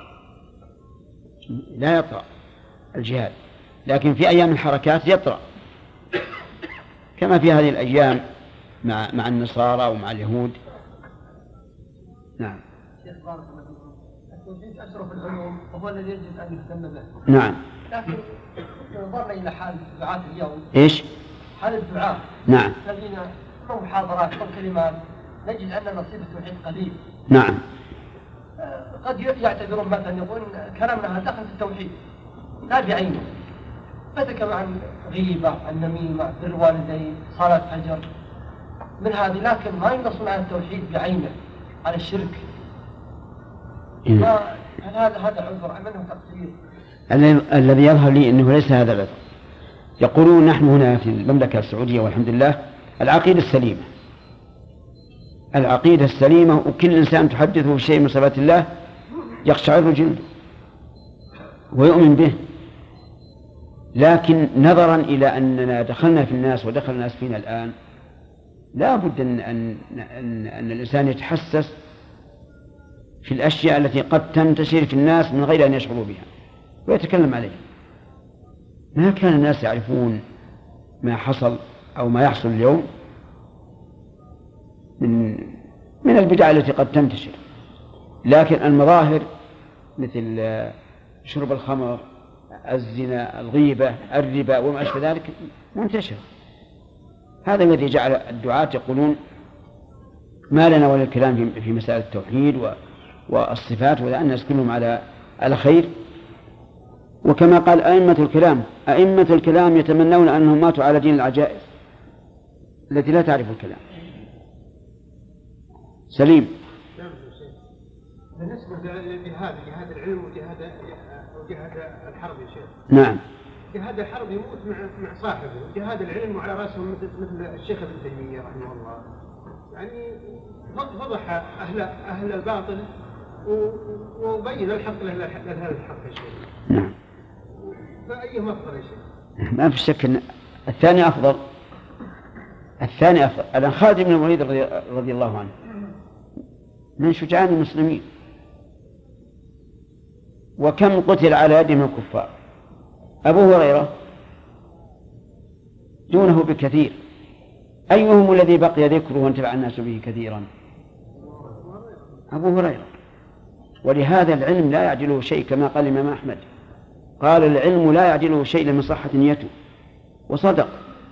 لا يطرأ الجهاد، لكن في أيام الحركات يطرأ، كما في هذه الأيام مع النصارى ومع اليهود. نعم. التوحيد أشرف العلوم وهو الذي يجب أن يهتم به. نعم. لكن نظرنا إلى حال الدعاة اليوم. إيش؟ حال الدعاة. نعم. الذين لهم محاضرات أو كلمات، نجد أن نصيب التوحيد قليل. نعم. قد يعتبرون مثلا يقول كلامنا دخل في التوحيد لا بعينه، فتكلم عن غيبة، عن نميمة، بر الوالدين، صلاة فجر، من هذه، لكن ما ينقصون على التوحيد بعينه، على الشرك. هل هذا عذر أم أنه تقصير؟ الذي يظهر لي أنه ليس هذا العذر. يقولون نحن هنا في المملكة السعودية والحمد لله العقيدة السليمة، العقيدة السليمة، وكل إنسان تحدثه شيء من صفات الله يقشعر جلده ويؤمن به، لكن نظرا إلى أننا دخلنا في الناس ودخل الناس فينا الآن، لا بد أن الإنسان يتحسس في الأشياء التي قد تنتشر في الناس من غير أن يشعروا بها ويتكلم عليها. ما كان الناس يعرفون ما حصل أو ما يحصل اليوم من البدع التي قد تنتشر، لكن المظاهر مثل شرب الخمر الزنا، الغيبة، الربا وما أشبه ذلك منتشر. هذا الذي جعل الدعاة يقولون ما لنا ولا الكلام في مسائل التوحيد والصفات، ولا الناس كلهم على خير. وكما قال أئمة الكلام يتمنون أنهم ماتوا على دين العجائز التي لا تعرف الكلام. سليم. بالنسبة لجهاد العلم وجهاد الحرب يا شيخ. نعم. جهاد الحرب يموت مع صاحبه، وجهاد العلم على رأسهم مثل الشيخ ابن تيمية رحمه الله، يعني فضح أهل الباطل وبين الحق لأهل الحق يا شيخ. نعم. فأيهما أفضل يا شيخ؟ ما في شك أن الثاني أفضل. الآن خالد بن الوليد رضي الله عنه من شجعان المسلمين، وكم قتل على يدهم الكفار. أبو هريرة دونه بكثير، أيهم الذي بقي ذكره وانتفع الناس به كثيرا؟ أبو هريرة. ولهذا العلم لا يعجله شيء، كما قال الإمام أحمد قال العلم لا يعجله شيء لمن صحت نيته، وصدق.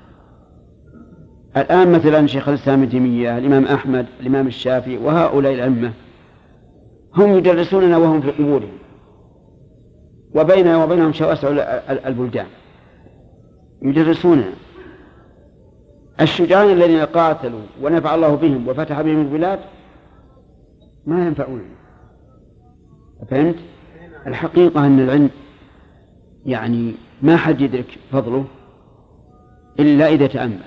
الآن مثلا شيخ الإسلام ابن تيمية، الإمام أحمد، الإمام الشافعي، وهؤلاء الأئمة هم يدرسوننا وهم في قبورهم، وبيننا وبينهم شواسع البلدان يدرسوننا. الشجعان الذين قاتلوا ونفع الله بهم وفتح بهم البلاد ما ينفعوننا. فهمت؟ الحقيقة أن العلم يعني ما حد يدرك فضله إلا إذا تأمل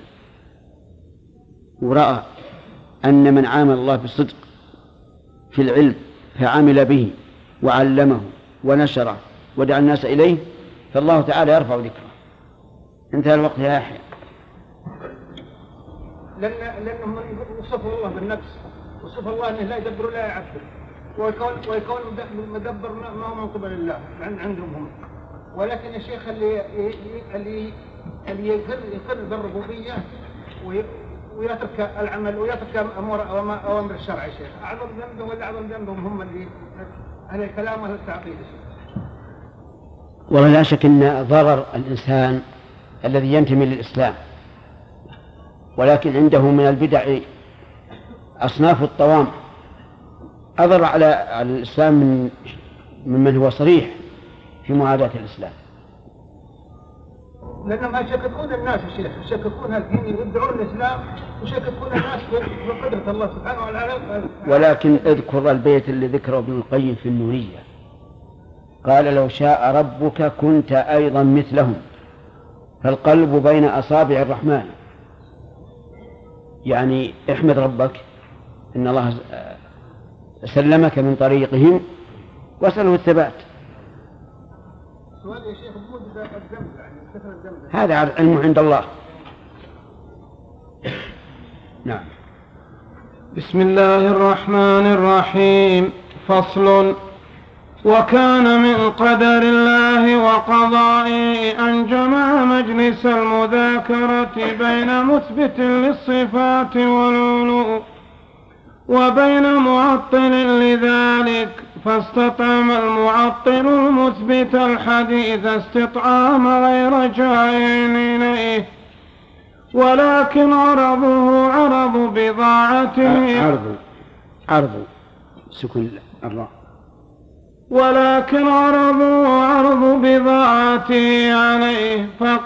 ورأى أن من عامل الله بالصدق في العلم فعمل به وعلمه ونشره ودعا الناس إليه، فالله تعالى يرفع ذكره. انتهى الوقت يا يحيى. لأنهم وصفوا الله بالنفس، وصفوا الله أنه لا يدبر ولا يعبر، ويكون مدبر ما هو من قبل الله عندهم هم. ولكن يا شيخ اللي يقر بالربوبية ويترك العمل ويترك أوامر الشرع يا شيخ، أعظم ذنبهم ولا أعظم ذنبهم هم اللي أهل الكلام وأهل التعقيد. والله لا شك أن ضرر الإنسان الذي ينتمي للإسلام ولكن عنده من البدع أصناف الطوام أضر على الإسلام ممن هو صريح في معاداة الإسلام. لأنهم يشككون الناس يا شيخ، يشككون الدين ويدعون الإسلام ويشككون الناس بقدرة الله سبحانه وتعالى. ولكن اذكر البيت اللي ذكره ابن القيم في النونية، قال لو شاء ربك كنت أيضا مثلهم، فالقلب بين أصابع الرحمن. يعني احمد ربك إن الله سلمك من طريقهم واسأله الثبات. سؤال يا شيخ بموجب الذنب يعني كثر الذنب هذا علم عند الله. نعم. بسم الله الرحمن الرحيم. فصل. وكان من قدر الله وقضائه أن جمع مجلس المذاكرة بين مثبت للصفات والعلو وبين معطل لذلك، فاستطعم المعطل المثبت الحديث استطعام غير جائع إليه، ولكن عرضه عرض بضاعته عرض سكون الراء، ولكن عرضه عرض بضاعته عليه،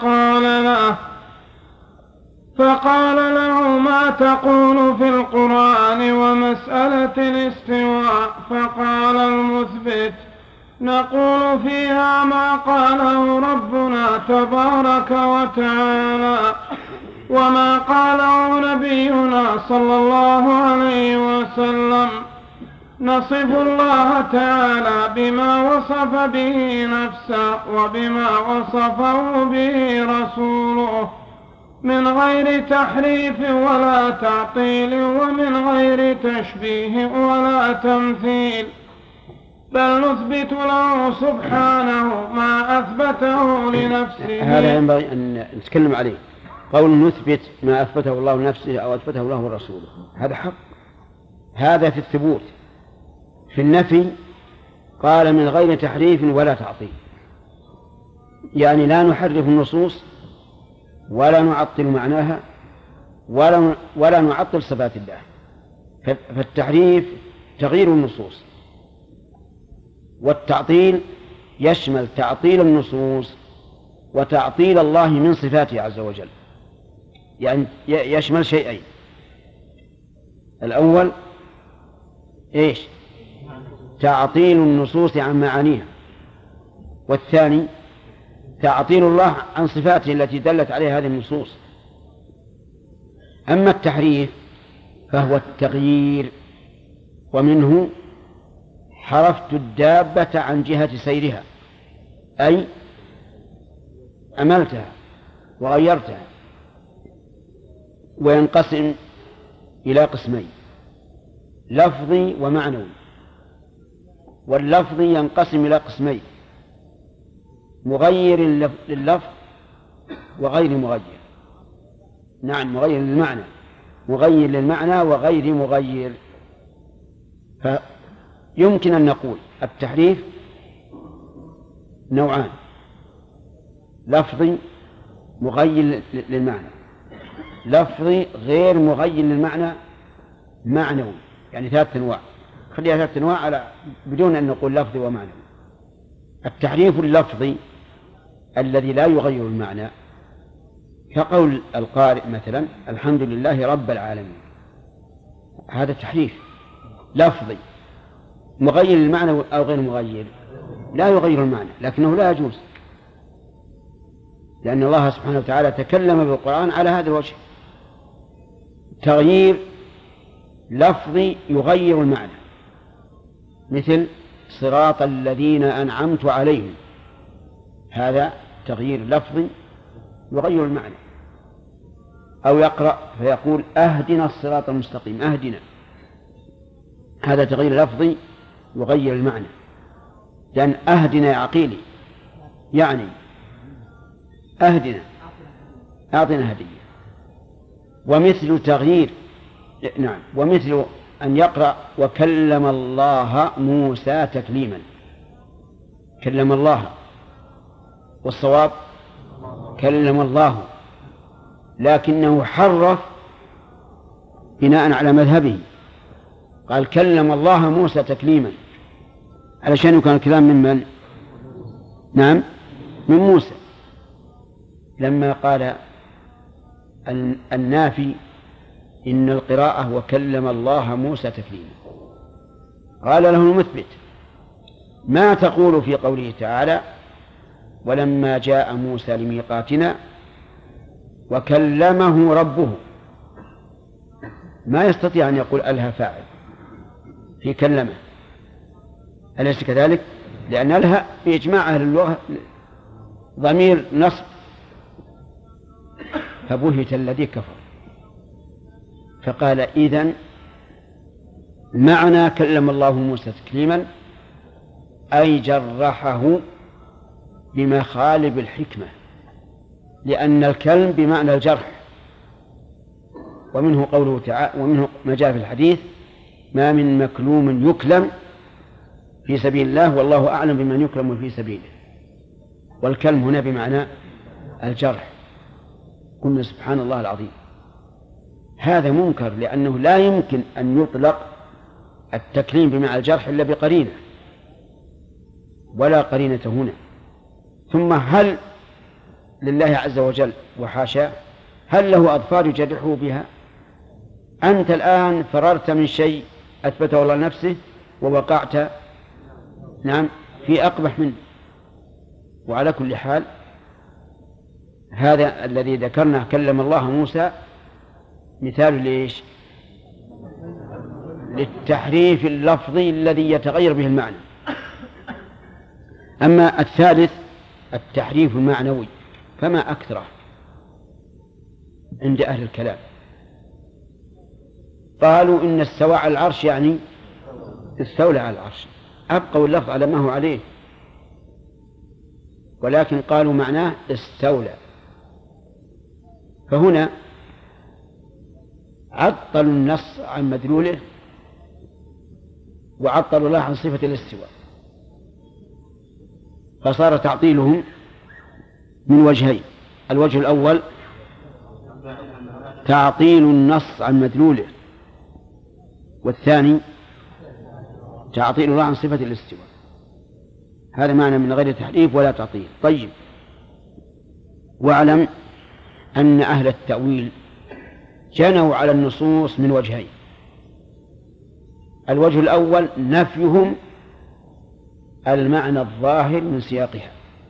فقال له ما تقول في القرآن ومسألة الاستواء؟ فقال المثبت نقول فيها ما قاله ربنا تبارك وتعالى وما قاله نبينا صلى الله عليه وسلم، نصف الله تعالى بما وصف به نفسه وبما وصفه به رسوله من غير تحريف ولا تعطيل ومن غير تشبيه ولا تمثيل، بل نثبت له سبحانه ما أثبته لنفسه. هذا ينبغي أن نتكلم عليه. قول نثبت ما أثبته الله لنفسه أو أثبته له رسوله، هذا حق، هذا في الثبوت. في النفي قال من غير تحريف ولا تعطيل، يعني لا نحرف النصوص ولا نعطل معناها ولا نعطل صفات الله. فالتحريف تغيير النصوص، والتعطيل يشمل تعطيل النصوص وتعطيل الله من صفاته عز وجل، يعني يشمل شيئين: الأول إيش؟ تعطيل النصوص عن معانيها، والثاني تعطيل الله عن صفاته التي دلت عليها هذه النصوص. أما التحريف فهو التغيير، ومنه حرفت الدابة عن جهة سيرها، أي أملتها وغيرتها. وينقسم إلى قسمين: لفظي ومعنوي. واللفظي ينقسم إلى قسمين: مغير لللفظ وغير مغير. نعم، مغير للمعنى، مغير للمعنى وغير مغير. فيمكن أن نقول التحريف نوعان: لفظي مغير للمعنى، لفظي غير مغير للمعنى، معنوي. يعني 3 أنواع، خليها 3 أنواع على بدون أن نقول لفظي ومعنوي. التحريف اللفظي الذي لا يغير المعنى، كقول القارئ مثلا: الحمد لله رب العالمين، هذا تحريف لفظي. مغير للمعنى أو غير مغير؟ لا يغير المعنى، لكنه لا يجوز، لأن الله سبحانه وتعالى تكلم بالقرآن على هذا الوجه. تغيير لفظي يغير المعنى، مثل صراط الذين أنعمت عليهم، هذا تغيير لفظي يغير المعنى. أو يقرأ فيقول: أهدنا الصراط المستقيم، أهدنا، هذا تغيير لفظي يغير المعنى، لأن أهدنا يا عقيلي يعني أهدنا، أعطنا هدية. ومثل تغيير، نعم، ومثل أن يقرأ: وكلم الله موسى تكليما، كلم الله، والصواب كلم الله، لكنه حرف بناء على مذهبه، قال: كلم الله موسى تكليما، علشان يكون الكلام من؟ نعم، من موسى. لما قال النافي إن القراءة وكلم الله موسى تكليما، قال له المثبت: ما تقول في قوله تعالى: ولما جاء موسى لميقاتنا وكلمه ربه؟ ما يستطيع أن يقول ألها فاعل في كلمه، أليس كذلك؟ لأن ألها بإجماع أهل اللغة ضمير نصب، فبهت الذي كفر. فقال: إذن معنى كلم الله موسى تكليما أي جرحه بمخالب الحكمة، لأن الكلم بمعنى الجرح. ومنه قوله تعالى، ومنه ما جاء في الحديث: ما من مكلوم يكلم في سبيل الله والله أعلم بمن يكلم في سبيله. والكلم هنا بمعنى الجرح. قلنا سبحان الله العظيم، هذا منكر، لأنه لا يمكن أن يطلق التكليم بمعنى الجرح إلا بقرينة، ولا قرينة هنا. ثم هل لله عز وجل وحاشا هل له أظفار يجرحه بها؟ أنت الآن فررت من شيء أثبته الله نفسه ووقعت نعم في أقبح منه. وعلى كل حال هذا الذي ذكرنا كلم الله موسى مثال ليش؟ للتحريف اللفظي الذي يتغير به المعنى. أما الثالث التحريف المعنوي فما أكثره عند أهل الكلام. قالوا إن استوى على العرش يعني استولى على العرش، أبقوا اللفظ على ما هو عليه، ولكن قالوا معناه استولى. فهنا عطلوا النص عن مدلوله وعطلوا الله عن صفة الاستواء، فصار تعطيلهم من وجهين. الوجه الأول تعطيل النص عن مدلوله، والثاني تعطيل الله عن صفة الاستواء. هذا معنى من غير تحريف ولا تعطيل. طيب، واعلم أن أهل التأويل جنوا على النصوص من وجهين. الوجه الأول نفيهم المعنى الظاهر من سياقها،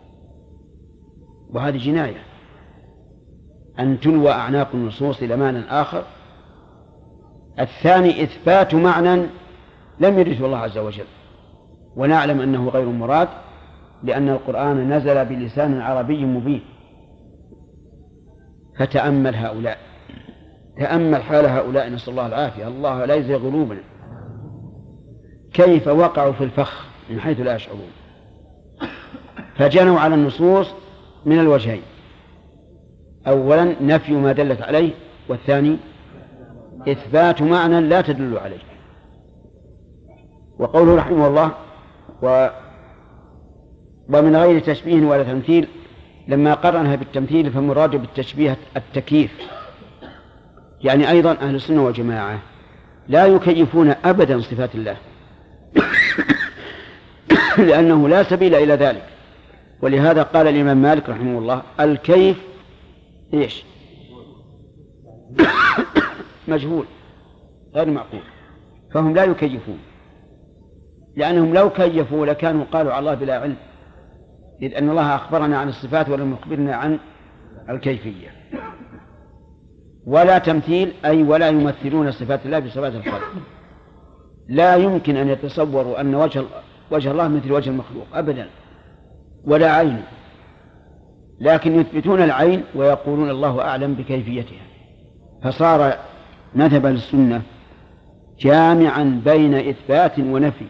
وهذه جناية، أن تلوى أعناق النصوص إلى معنى آخر. الثاني إثبات معنى لم يرده الله عز وجل، ونعلم أنه غير مراد، لأن القرآن نزل بلسان عربي مبين. فتأمل هؤلاء، تأمل حال هؤلاء، نسأل الله العافية، الله لا يزغ قلوبنا، كيف وقعوا في الفخ من حيث لا يشعرون. فجنوا على النصوص من الوجهين: أولا نفي ما دلت عليه، والثاني إثبات معنى لا تدل عليه. وقوله رحمه الله ومن غير تشبيه ولا تمثيل، لما قرنها بالتمثيل فمراد بالتشبيه التكييف. يعني أيضا أهل السنة والجماعة لا يكيفون أبدا صفات الله لأنه لا سبيل إلى ذلك. ولهذا قال الإمام مالك رحمه الله: الكيف إيش؟ مجهول غير معقول. فهم لا يكيفون، لأنهم لو كيفوا لكانوا قالوا على الله بلا علم، إذ أن الله أخبرنا عن الصفات ولم يخبرنا عن الكيفية. ولا تمثيل، أي ولا يمثلون صفات الله بصفات الخلق. لا يمكن أن يتصوروا أن وجه الله مثل وجه المخلوق أبدا، ولا عين، لكن يثبتون العين ويقولون الله أعلم بكيفيتها. فصار مذهب السنة جامعا بين إثبات ونفي.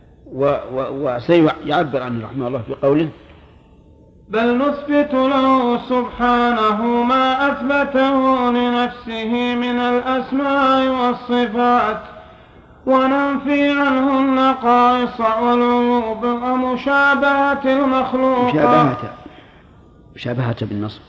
وسيعبر عنه رحمه الله في قوله: بل نثبت له سبحانه ما أثبته لنفسه من الأسماء والصفات، وننفي عنه النقائص والعيوب ومشابهة المخلوقات. مشابهة بالنصب.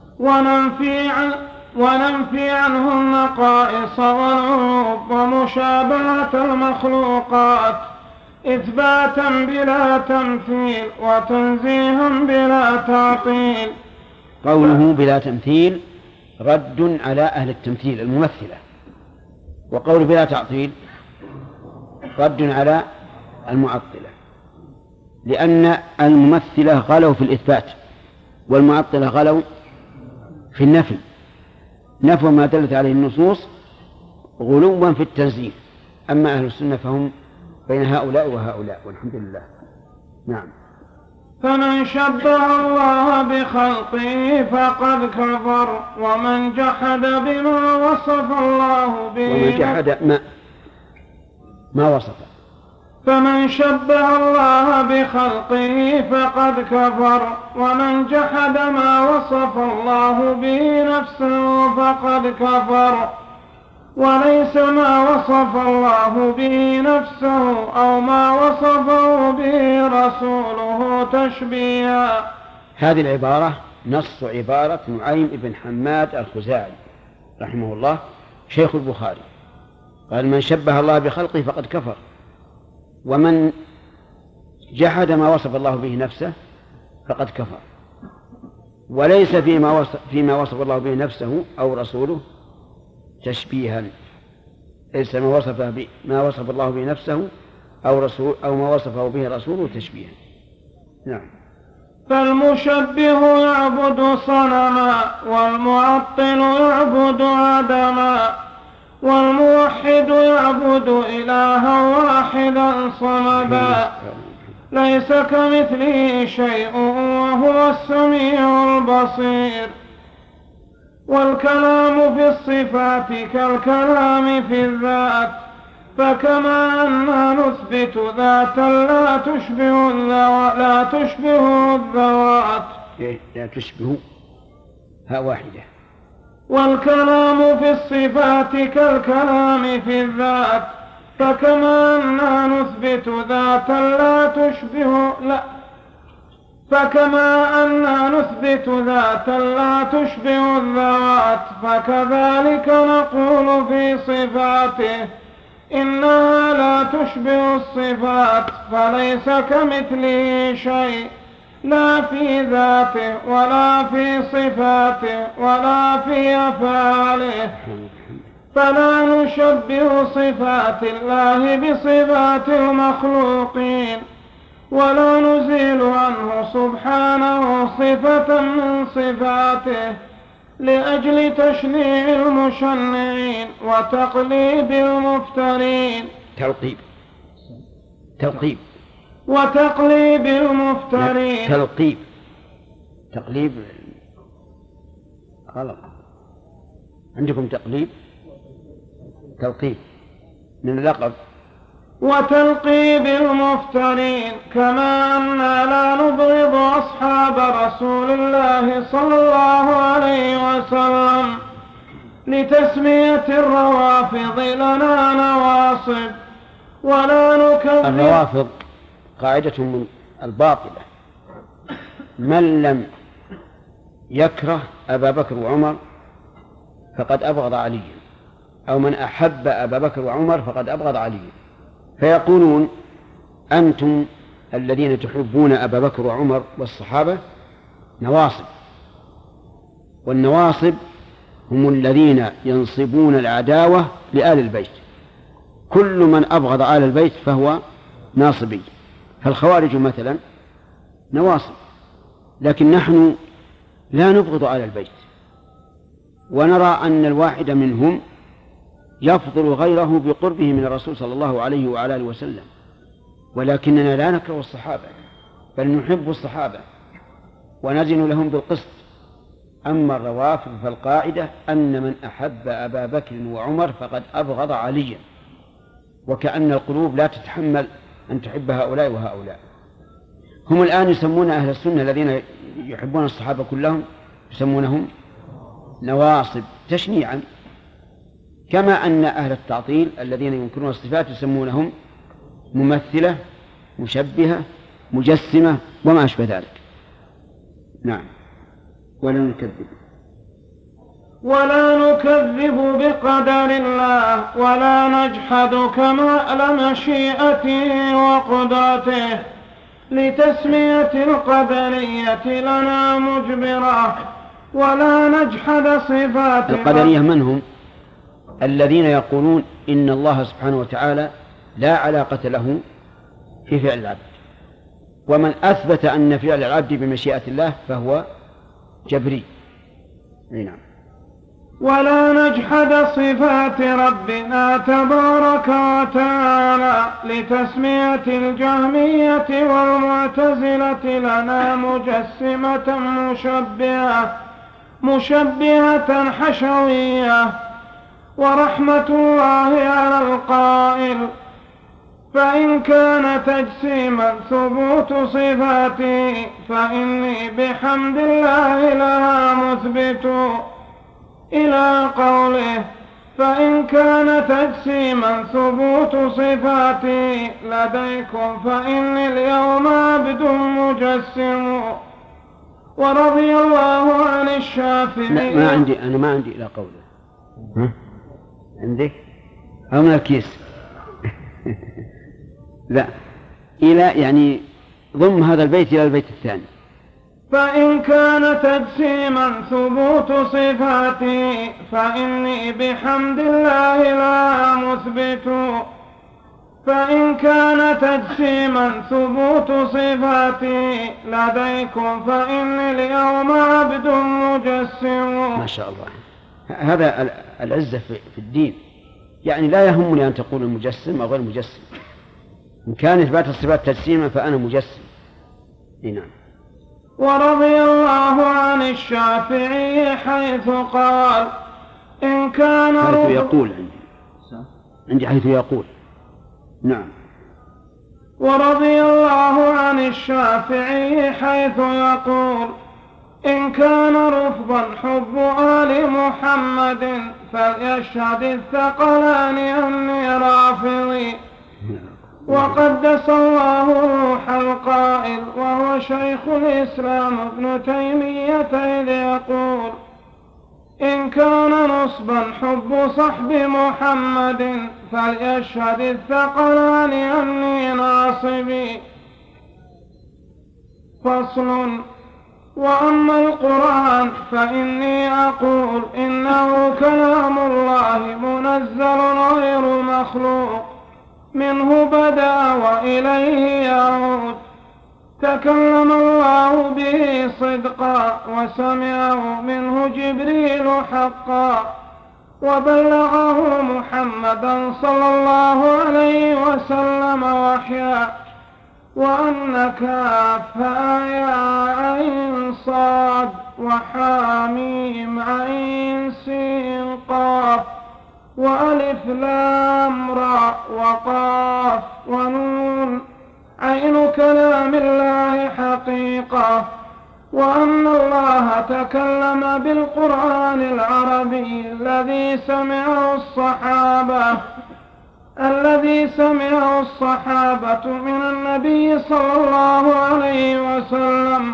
وننفي عنه النقائص والعيوب ومشابهة المخلوقات، إثباتا بلا تمثيل وتنزيها بلا تعطيل. قوله بلا تمثيل رد على أهل التمثيل الممثلة، وقول بلا تعطيل رد على المعطلة، لأن الممثلة غلوا في الإثبات والمعطلة غلوا في النفي. نفى ما دلت عليه النصوص غلوا في التنزيل. أما أهل السنة فهم بين هؤلاء وهؤلاء، والحمد لله. نعم. فمن شبه الله بخلقه فقد كفر، ومن جحد بما وصف الله به. ومن جحد ما وصف. فمن شبه الله بخلقه فقد كفر، ومن جحد ما وصف الله به نفسه فقد كفر. وليس ما وصف الله به نفسه أو ما وصفه به رسوله تشبيها. هذه العبارة نص عبارة نعيم بن حماد الخزاعي رحمه الله شيخ البخاري، قال: من شبه الله بخلقه فقد كفر، ومن جحد ما وصف الله به نفسه فقد كفر. وليس فيما وصف الله به نفسه أو رسوله تشبيها، ليس ما وصف الله به نفسه أو ما وصفه به رسوله تشبيها. نعم. فالمشبه يعبد صنما، والمعطل يعبد عدما، والموحد يعبد إلها واحدا صمدا، ليس كمثله شيء وهو السميع البصير. والكلام في الصفات كالكلام في الذات، فكما أننا نثبت ذاتا لا تشبه الذوات. لا تشبه ها واحدة. والكلام في الصفات كالكلام في الذات، فكما أننا نثبت ذاتا فكما أننا نثبت ذاتا لا تشبه الذوات فكذلك نقول في صفاته إنها لا تشبه الصفات فليس كمثله شيء لا في ذاته ولا في صفاته ولا في أفعاله فلا نشبه صفات الله بصفات المخلوقين ولا نزيل عنه سبحانه صفة من صفاته لأجل تشنيع المشنعين وتقليب المفترين وتقليب المفترين تقليب غلط. عندكم تلقيب من اللقب. وتلقيب المفترين كما أننا لا نبغض أصحاب رسول الله صلى الله عليه وسلم لتسمية الروافض لنا نواصب ولا نكذب. الروافض قاعدة من الباطلة. من لم يكره أبا بكر وعمر فقد أبغض عليا، أو من أحب أبا بكر وعمر فقد أبغض عليا. فيقولون أنتم الذين تحبون أبا بكر وعمر والصحابة نواصب، والنواصب هم الذين ينصبون العداوة لآل البيت. كل من أبغض آل البيت فهو ناصبي. فالخوارج مثلا نواصب، لكن نحن لا نبغض آل البيت، ونرى أن الواحد منهم يفضل غيره بقربه من الرسول صلى الله عليه وعلى آله وسلم، ولكننا لا نكره الصحابة بل نحب الصحابة ونزن لهم بالقسط. أما الروافض فالقاعدة أن من أحب أبا بكر وعمر فقد أبغض عليا، وكأن القلوب لا تتحمل أن تحب هؤلاء وهؤلاء. هم الآن يسمون أهل السنة الذين يحبون الصحابة كلهم يسمونهم نواصب تشنيعا، كما أن أهل التعطيل الذين ينكرون الصفات يسمونهم ممثلة مشبهة مجسمة وما أشبه ذلك. نعم. ولا نكذب بقدر الله ولا نجحد كمال مشيئته وقدرته لتسمية القدرية لنا مجبرة ولا نجحد صفات القدرية. من هم؟ الذين يقولون إن الله سبحانه وتعالى لا علاقة له في فعل العبد، ومن أثبت أن فعل العبد بمشيئة الله فهو جبري. نعم. ولا نجحد صفات ربنا تبارك وتعالى لتسمية الجهمية والمعتزلة لنا مجسمة مشبهة حشوية. ورحمة الله على القائل فإن كان تجسيما ثبوت صفاته فإني بحمد الله لها مثبت إلى قوله فإن كان تجسيما ثبوت صفاته لديكم فإني اليوم عبد مجسم. ورضي الله عن الشافعي. أنا ما عندي إلى قوله. عندك أو من الكيس؟ لا، إلى يعني ضم هذا البيت إلى البيت الثاني. فإن كان تجسيما ثبوت صفاته فإني بحمد الله لا مثبت. فإن كان تجسيما ثبوت صفاته لديكم فإني اليوم عبد مجسم. ما شاء الله. هذا العزة في الدين، يعني لا يهمني أن تقول المجسم أو غير مجسم، إن كان إثبات الصفات تجسيما فأنا مجسم. نعم. ورضي الله عن الشافعي حيث قال إن كان حيث يقول عندي حيث يقول. نعم. ورضي الله عن الشافعي حيث يقول إن كان رفضا حب آل محمد فليشهد الثقلان أني رافضي. وقدس الله روح القائل وهو شيخ الإسلام ابن تيمية إذ يقول: إن كان نصبا حب صحب محمد فليشهد الثقلان أني ناصبي. فصل. وأما القرآن فإني أقول إنه كلام الله منزل غير مخلوق، منه بدأ وإليه يعود. تكلم الله به صدقا وسمعه منه جبريل حقا، وبلغه محمدا صلى الله عليه وسلم وحيا. وأن كاف يا عين صاد وحاميم عين سين قاف وألف لام راء وقاف ونون عين كلام الله حقيقة. وأن الله تكلم بالقرآن العربي الذي سمعه الصحابة من النبي صلى الله عليه وسلم،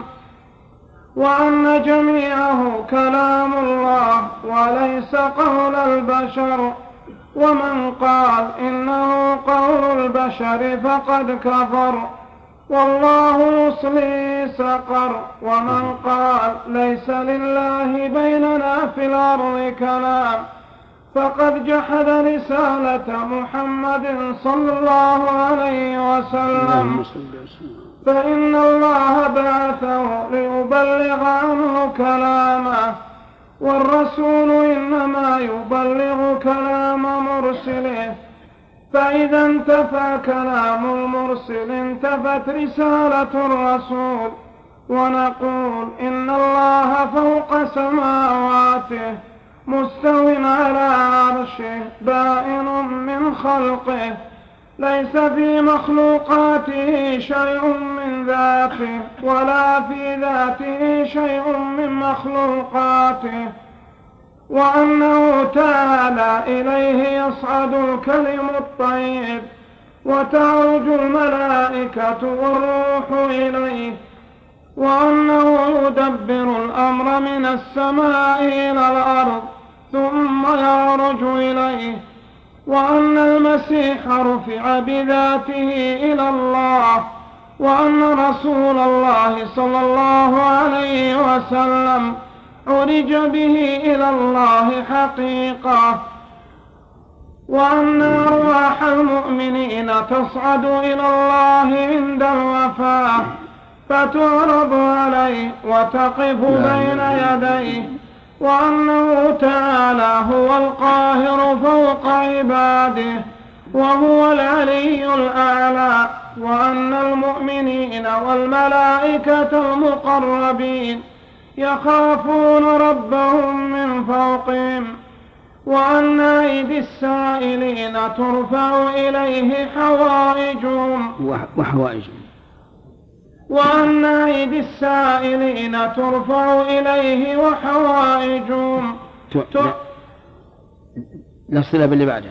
وأن جميعه كلام الله وليس قول البشر. ومن قال إنه قول البشر فقد كفر، والله يصلي سقر. ومن قال ليس لله بيننا في الأرض كلام فقد جحد رسالة محمد صلى الله عليه وسلم، فإن الله بعثه ليبلغ عنه كلامه، والرسول إنما يبلغ كلام مرسله. فإذا انتفى كلام المرسل انتفت رسالة الرسول. ونقول إن الله فوق سماواته مستو على عرشه بائن من خلقه، ليس في مخلوقاته شيء من ذاته ولا في ذاته شيء من مخلوقاته. وأنه تعالى إليه يصعد الكلم الطيب وتعرج الملائكة والروح إليه. وأنه يدبر الأمر من السماء إلى الأرض ثم يعرج إليه. وأن المسيح رفع بذاته إلى الله. وأن رسول الله صلى الله عليه وسلم عرج به إلى الله حقيقة. وأن أرواح المؤمنين تصعد إلى الله عند الوفاة فتعرض عليه وتقف بين يديه. وأنه تعالى هو القاهر فوق عباده وهو العلي الأعلى. وأن المؤمنين والملائكة المقربين يخافون ربهم من فوقهم. وأن أيدي السائلين ترفع إليه حوائجهم وأن أيدي السائلين ترفع إليه وحوائجهم نصل باللي بعدها.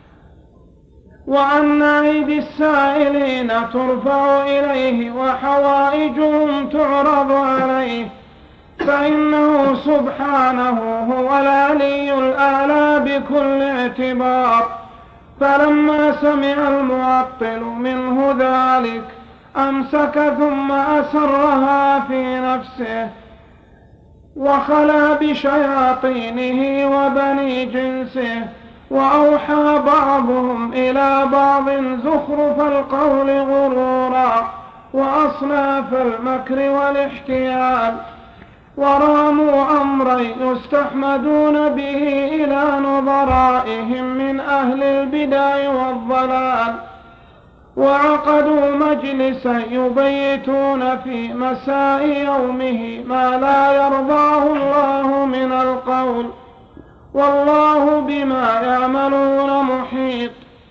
وأن أيدي السائلين ترفع إليه وحوائجهم تعرض عليه، فإنه سبحانه هو العلي الأعلى بكل اعتبار. فلما سمع المعطل منه ذلك أمسك ثم أسرها في نفسه وخلا بشياطينه وبني جنسه، وأوحى بعضهم إلى بعض زخرف القول غرورا وأصناف المكر والاحتيال، وراموا أمرا يستحمدون به إلى نظرائهم من أهل البدع والضلال، وعقدوا مجلسا يبيتون في مساء يومه ما لا يرضاه الله من القول، والله بما يعملون محيط.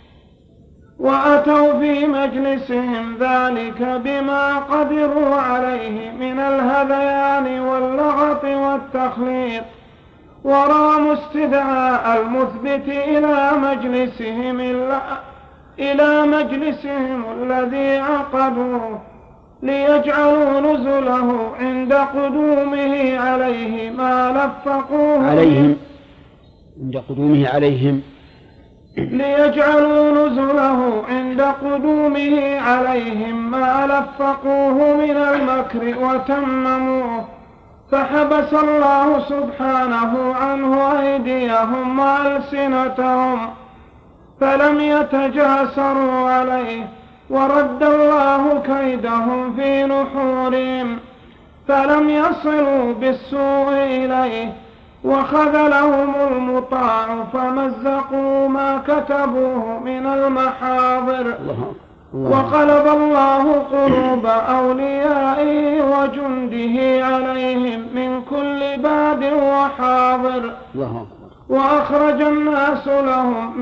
وأتوا في مجلسهم ذلك بما قدروا عليه من الهذيان واللغط والتخليط، وراموا استدعاء المثبت إلى مجلسهم إلى مجلسهم الذي عقدوه ليجعلوا نزله عند قدومه عليه ما لفقوه عليهم عند قدومه عليهم ليجعلوا نزله عند قدومه عليهم ما لفقوه من المكر وتمموه، فحبس الله سبحانه عنه أيديهم وألسنتهم فلم يتجاسروا عليه، ورد الله كيدهم في نحورهم فلم يصلوا بالسوء إليه، وخذلهم المطاع فمزقوا ما كتبوه من المحاضر، وقلب الله قلوب أوليائه وجنده عليهم من كل باد وحاضر، وأخرج الناس لهم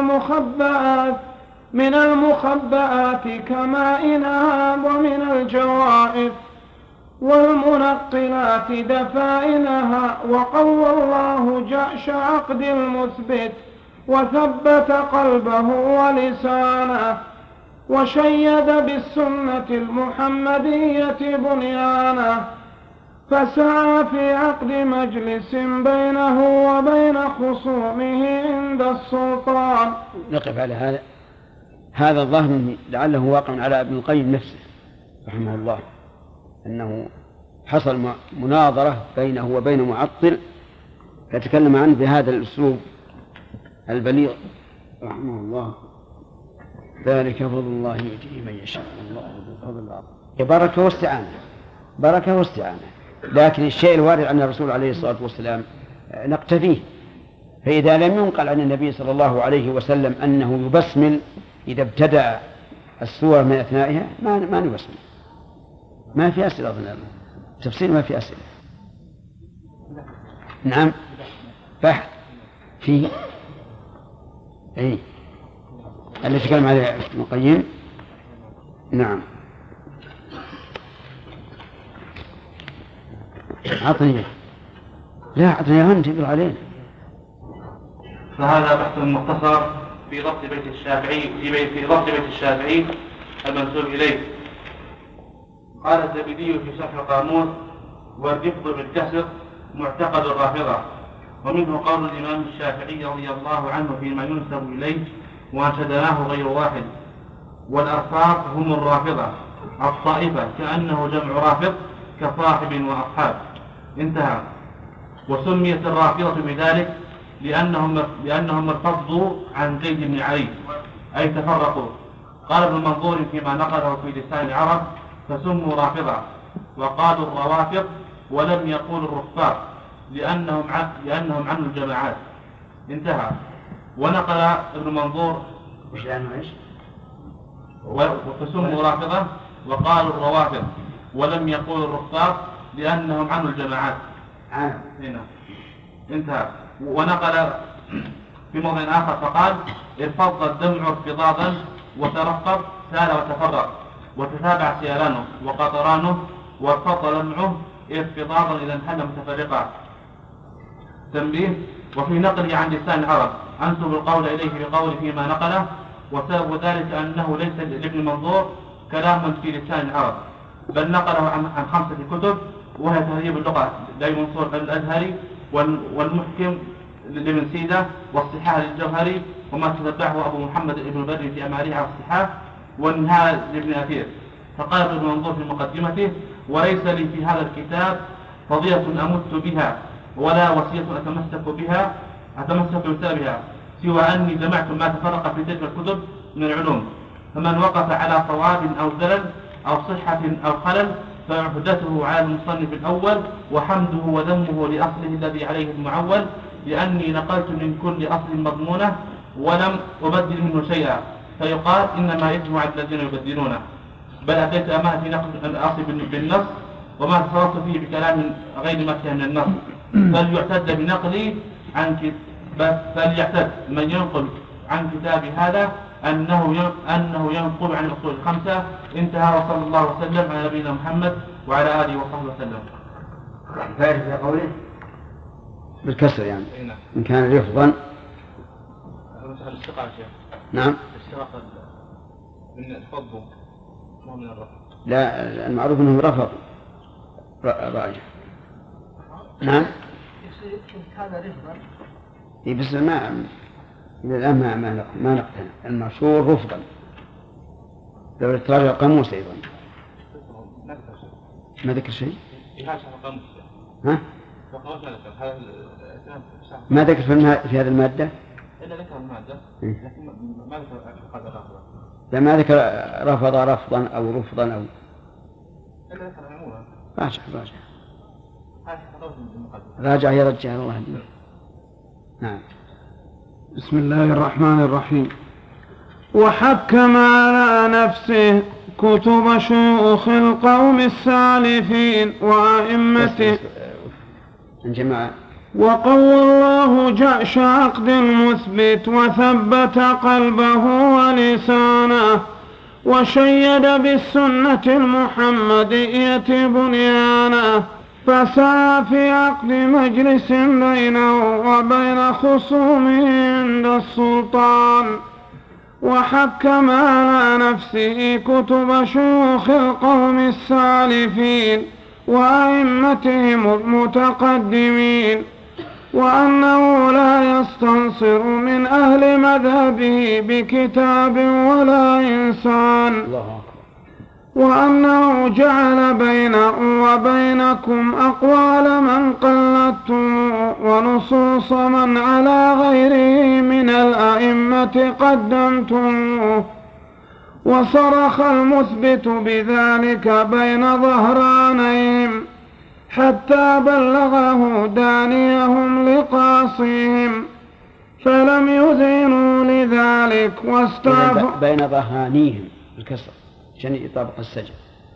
من المخبآت كماء نهاب ومن الجوائف والمنقلات دفائنها، وقوى الله جأش عقد المثبت وثبت قلبه ولسانه، وشيد بالسنة المحمدية بنيانه، فسعى في عقد مجلس بينه وبين خصومه عند السلطان. نقف على هذا الظاهر لعله واقع على ابن القيم نفسه رحمه الله، أنه حصل مناظرة بينه وبين معطل يتكلم عنه بهذا الأسلوب البليغ رحمه الله. ذلك فضل الله يؤتيه من يشاء، الله فضل الله. بركة واستعانة، لكن الشيء الوارد عن الرسول عليه الصلاة والسلام نقتفيه، فإذا لم ينقل عن النبي صلى الله عليه وسلم أنه يبسمل إذا ابتدأ السورة من أثنائها ما نبسمل، ما في أسئلة أظن تفسير، ما في أسئلة. نعم بحث في اللي تكلم عليه ابن القيم. نعم عطني هم تقول عليه. فهذا بحث مختصر في ضبط بيت الشافعي في ضبط بيت الشافعي المنسوب إليه. قال الزبيدي في شرح القاموس: والرفض بالكسر معتقد الرافضة، ومنه قول الإمام الشافعي رضي الله عنه فيما ينسب إليه وأنشدناه غير واحد: والأرفاق هم الرافضة، الطائفة كأنه جمع رافض كصاحب وأصحاب. انتهى. وسميت الرافضة بذلك لأنهم ارتضوا عن زيد بن علي، أي تفرقوا. قال ابن منظور فيما نقله في لسان العرب: فسموا رافضة، وقالوا الروافض ولم يقولوا الرفاق لأنهم عنوا الجماعات. انتهى. ونقل ابن منظور فسموا رافضة وقالوا الروافض ولم يقولوا الرفاق لأنهم عنوا الجماعات. هنا انتهى. ونقل في موضع آخر فقال: ارفض الدمع ارتضاضا وترقب سال وتفرق وتتابع سيلانه وقطرانه، وارفض لمعه ارتضاضا إذا انحل متفرقا. تنبيه: وفي نقله عن لسان العرب أنسب القول إليه بقول فيما نقله، وسبب ذلك أنه ليس لابن منظور كلاما في لسان العرب، بل نقله عن 5 كتب، وهي تهذيب اللغة لابن منصور الأزهري، والمحكم لابن سيدة، والصحاح للجوهري، وما تتبعه أبو محمد ابن بدر في أماريه على الصحاح، والنهاية لابن أثير. فقال ابن منظور في مقدمته: وليس لي في هذا الكتاب فضيلة أمت بها ولا وصية أتمسك بسببها، سوى أني جمعت ما تفرق في تلك الكتب من العلوم، فمن وقف على صواب أو زلل أو صحة أو خلل فعهدته على المصنف الأول، وحمده وذمه لأصله الذي عليه المعول، لأني نقلت من كل أصل مضمونة ولم أبدل منه شيئا، فيقال إنما يجمع على الذين يبدلونه، بل أتيت أمانة في نقل الأصل بالنص، وما تصرفت فيه بكلام غير ما فيه من النص، فليعتد بنقلي فليعتد من ينقل عن كتاب هذا أنه ينقل عن الأصول 5. انتهى. وصلى الله وسلم على نبينا محمد وعلى آله وصحبه وسلم. فارس في قوله بالكسر يعني إن كان رفضا. نعم. من الفضل مو من الرفض. لا المعروف أنه رفض راجع. نعم. كان رفضا. إيه بس ما الآن ما نقتنع المشهور رفضا. لو تراجع القاموس أيضا. ما ذكر شيء؟ ها؟ ما ذكر في هذه المادة؟ إلا ذكر المادة لكن ما ذكر هذا الرفض. لا ما ذكر رفض رفضا أو رفضا أو. إلا ذكر عموما. راجع يا رجال الله يهديك. نعم. بسم الله الرحمن الرحيم. وحكم على نفسه كتب شيوخ القوم السالفين وأئمته الجماعة. وقوى الله جأش عقد المثبت وثبت قلبه ولسانه وشيد بالسنة المحمدية بنيانه فسعى في عقد مجلس بينه وبين خصومه عند السلطان. وحكم على نفسه كتب شيوخ القوم السالفين وأئمتهم المتقدمين وأنه لا يستنصر من أهل مذهبه بكتاب ولا إنسان وأنه جعل بينه وبينكم أقوال من قلدتم ونصوص من على غيره من الأئمة قدمتموه. وصرخ المثبت بذلك بين ظهرانيهم حتى بلغه دانيهم لقاصيهم فلم يذعنوا لذلك واستعفوا بين ظهرانيهم الكسر عشان يطابق السجن.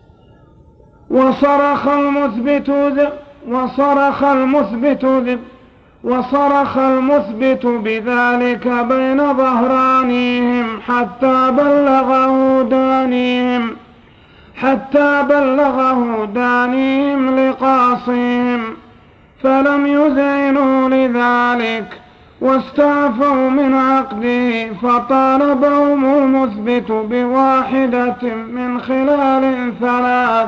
وصرخ المثبت بذلك بين ظهرانيهم حتى بلغه دانيهم لقاصيهم فلم يذعنوا لذلك واستعفوا من عقده فطالبهم المثبت بواحدة من خلال 3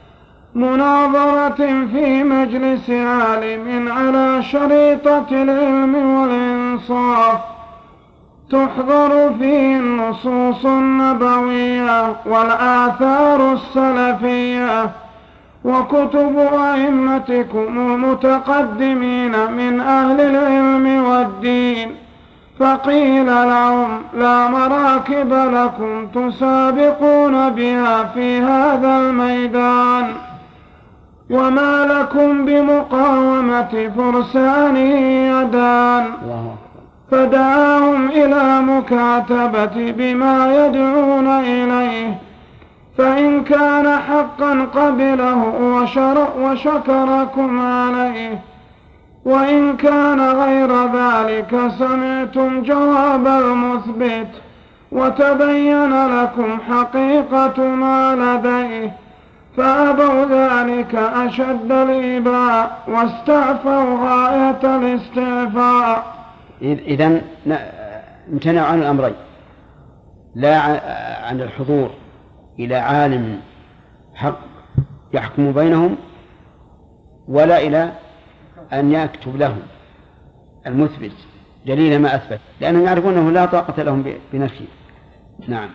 مناظرة في مجلس عالم على شريطة العلم والإنصاف تحضر فيه النصوص النبوية والآثار السلفية وكتب أئمتكم المتقدمين من أهل العلم والدين. فقيل لهم لا مراكب لكم تسابقون بها في هذا الميدان وما لكم بمقاومة فرسان يدان. فدعاهم إلى مكاتبة بما يدعون إليه فإن كان حقا قبله وشكركم عليه وإن كان غير ذلك سمعتم جواب المثبت وتبين لكم حقيقة ما لديه فأبوا ذلك أشد الإباء واستعفوا غاية الاستعفاء. إذن امتنعوا عن الأمرين، لا عن الحضور إلى عالم حق يحكم بينهم ولا إلى أن يكتب لهم المثبت دليل ما أثبت، لأنهم يعرفون أنه لا طاقة لهم بنفيه. نعم.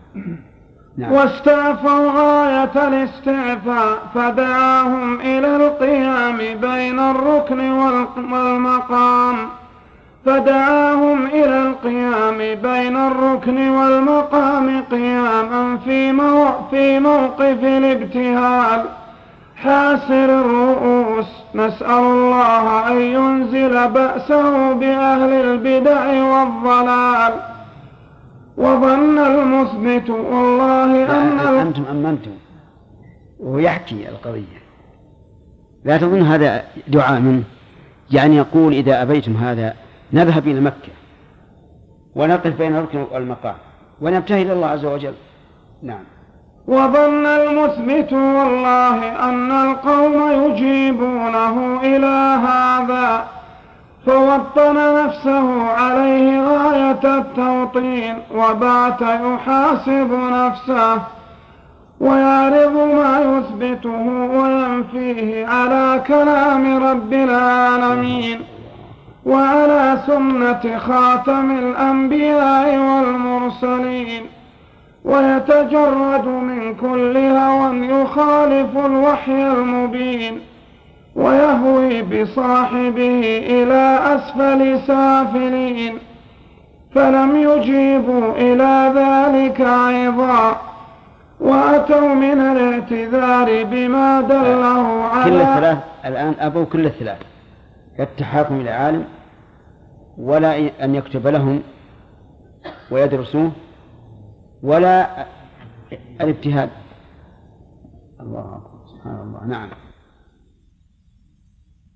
واستعفوا غاية الاستعفاء فدعاهم إلى القيام بين الركن والمقام قياما في موقف الابتهال حاسر الرؤوس. نسأل الله أن ينزل بأسه بأهل البدع والضلال. وظن المثبت والله أنتم أمنتم ويحكي القضية، لا تظن هذا دعاء منه، يعني يقول إذا أبيتم هذا نذهب إلى مكة ونقف بين الركن والمقام ونبتهل إلى الله عز وجل. نعم. وظن المثبت والله أن القوم يجيبونه إلى هذا فوطن نفسه عليه غاية التوطين، وبات يحاسب نفسه ويعرض ما يثبته وينفيه على كلام رب العالمين وعلى سنة خاتم الأنبياء والمرسلين، ويتجرد من كل هوى يخالف الوحي المبين، ويهوي بصاحبه إلى أسفل سافلين. فلم يجيبوا إلى ذلك أيضا، وأتوا من الاعتذار بما دله على كل الثلاث الآن أبوا كل الثلاث، التحاكم إلى عالم، ولا أن يكتب لهم ويدرسوه، ولا الاجتهاد. الله سبحان الله. نعم.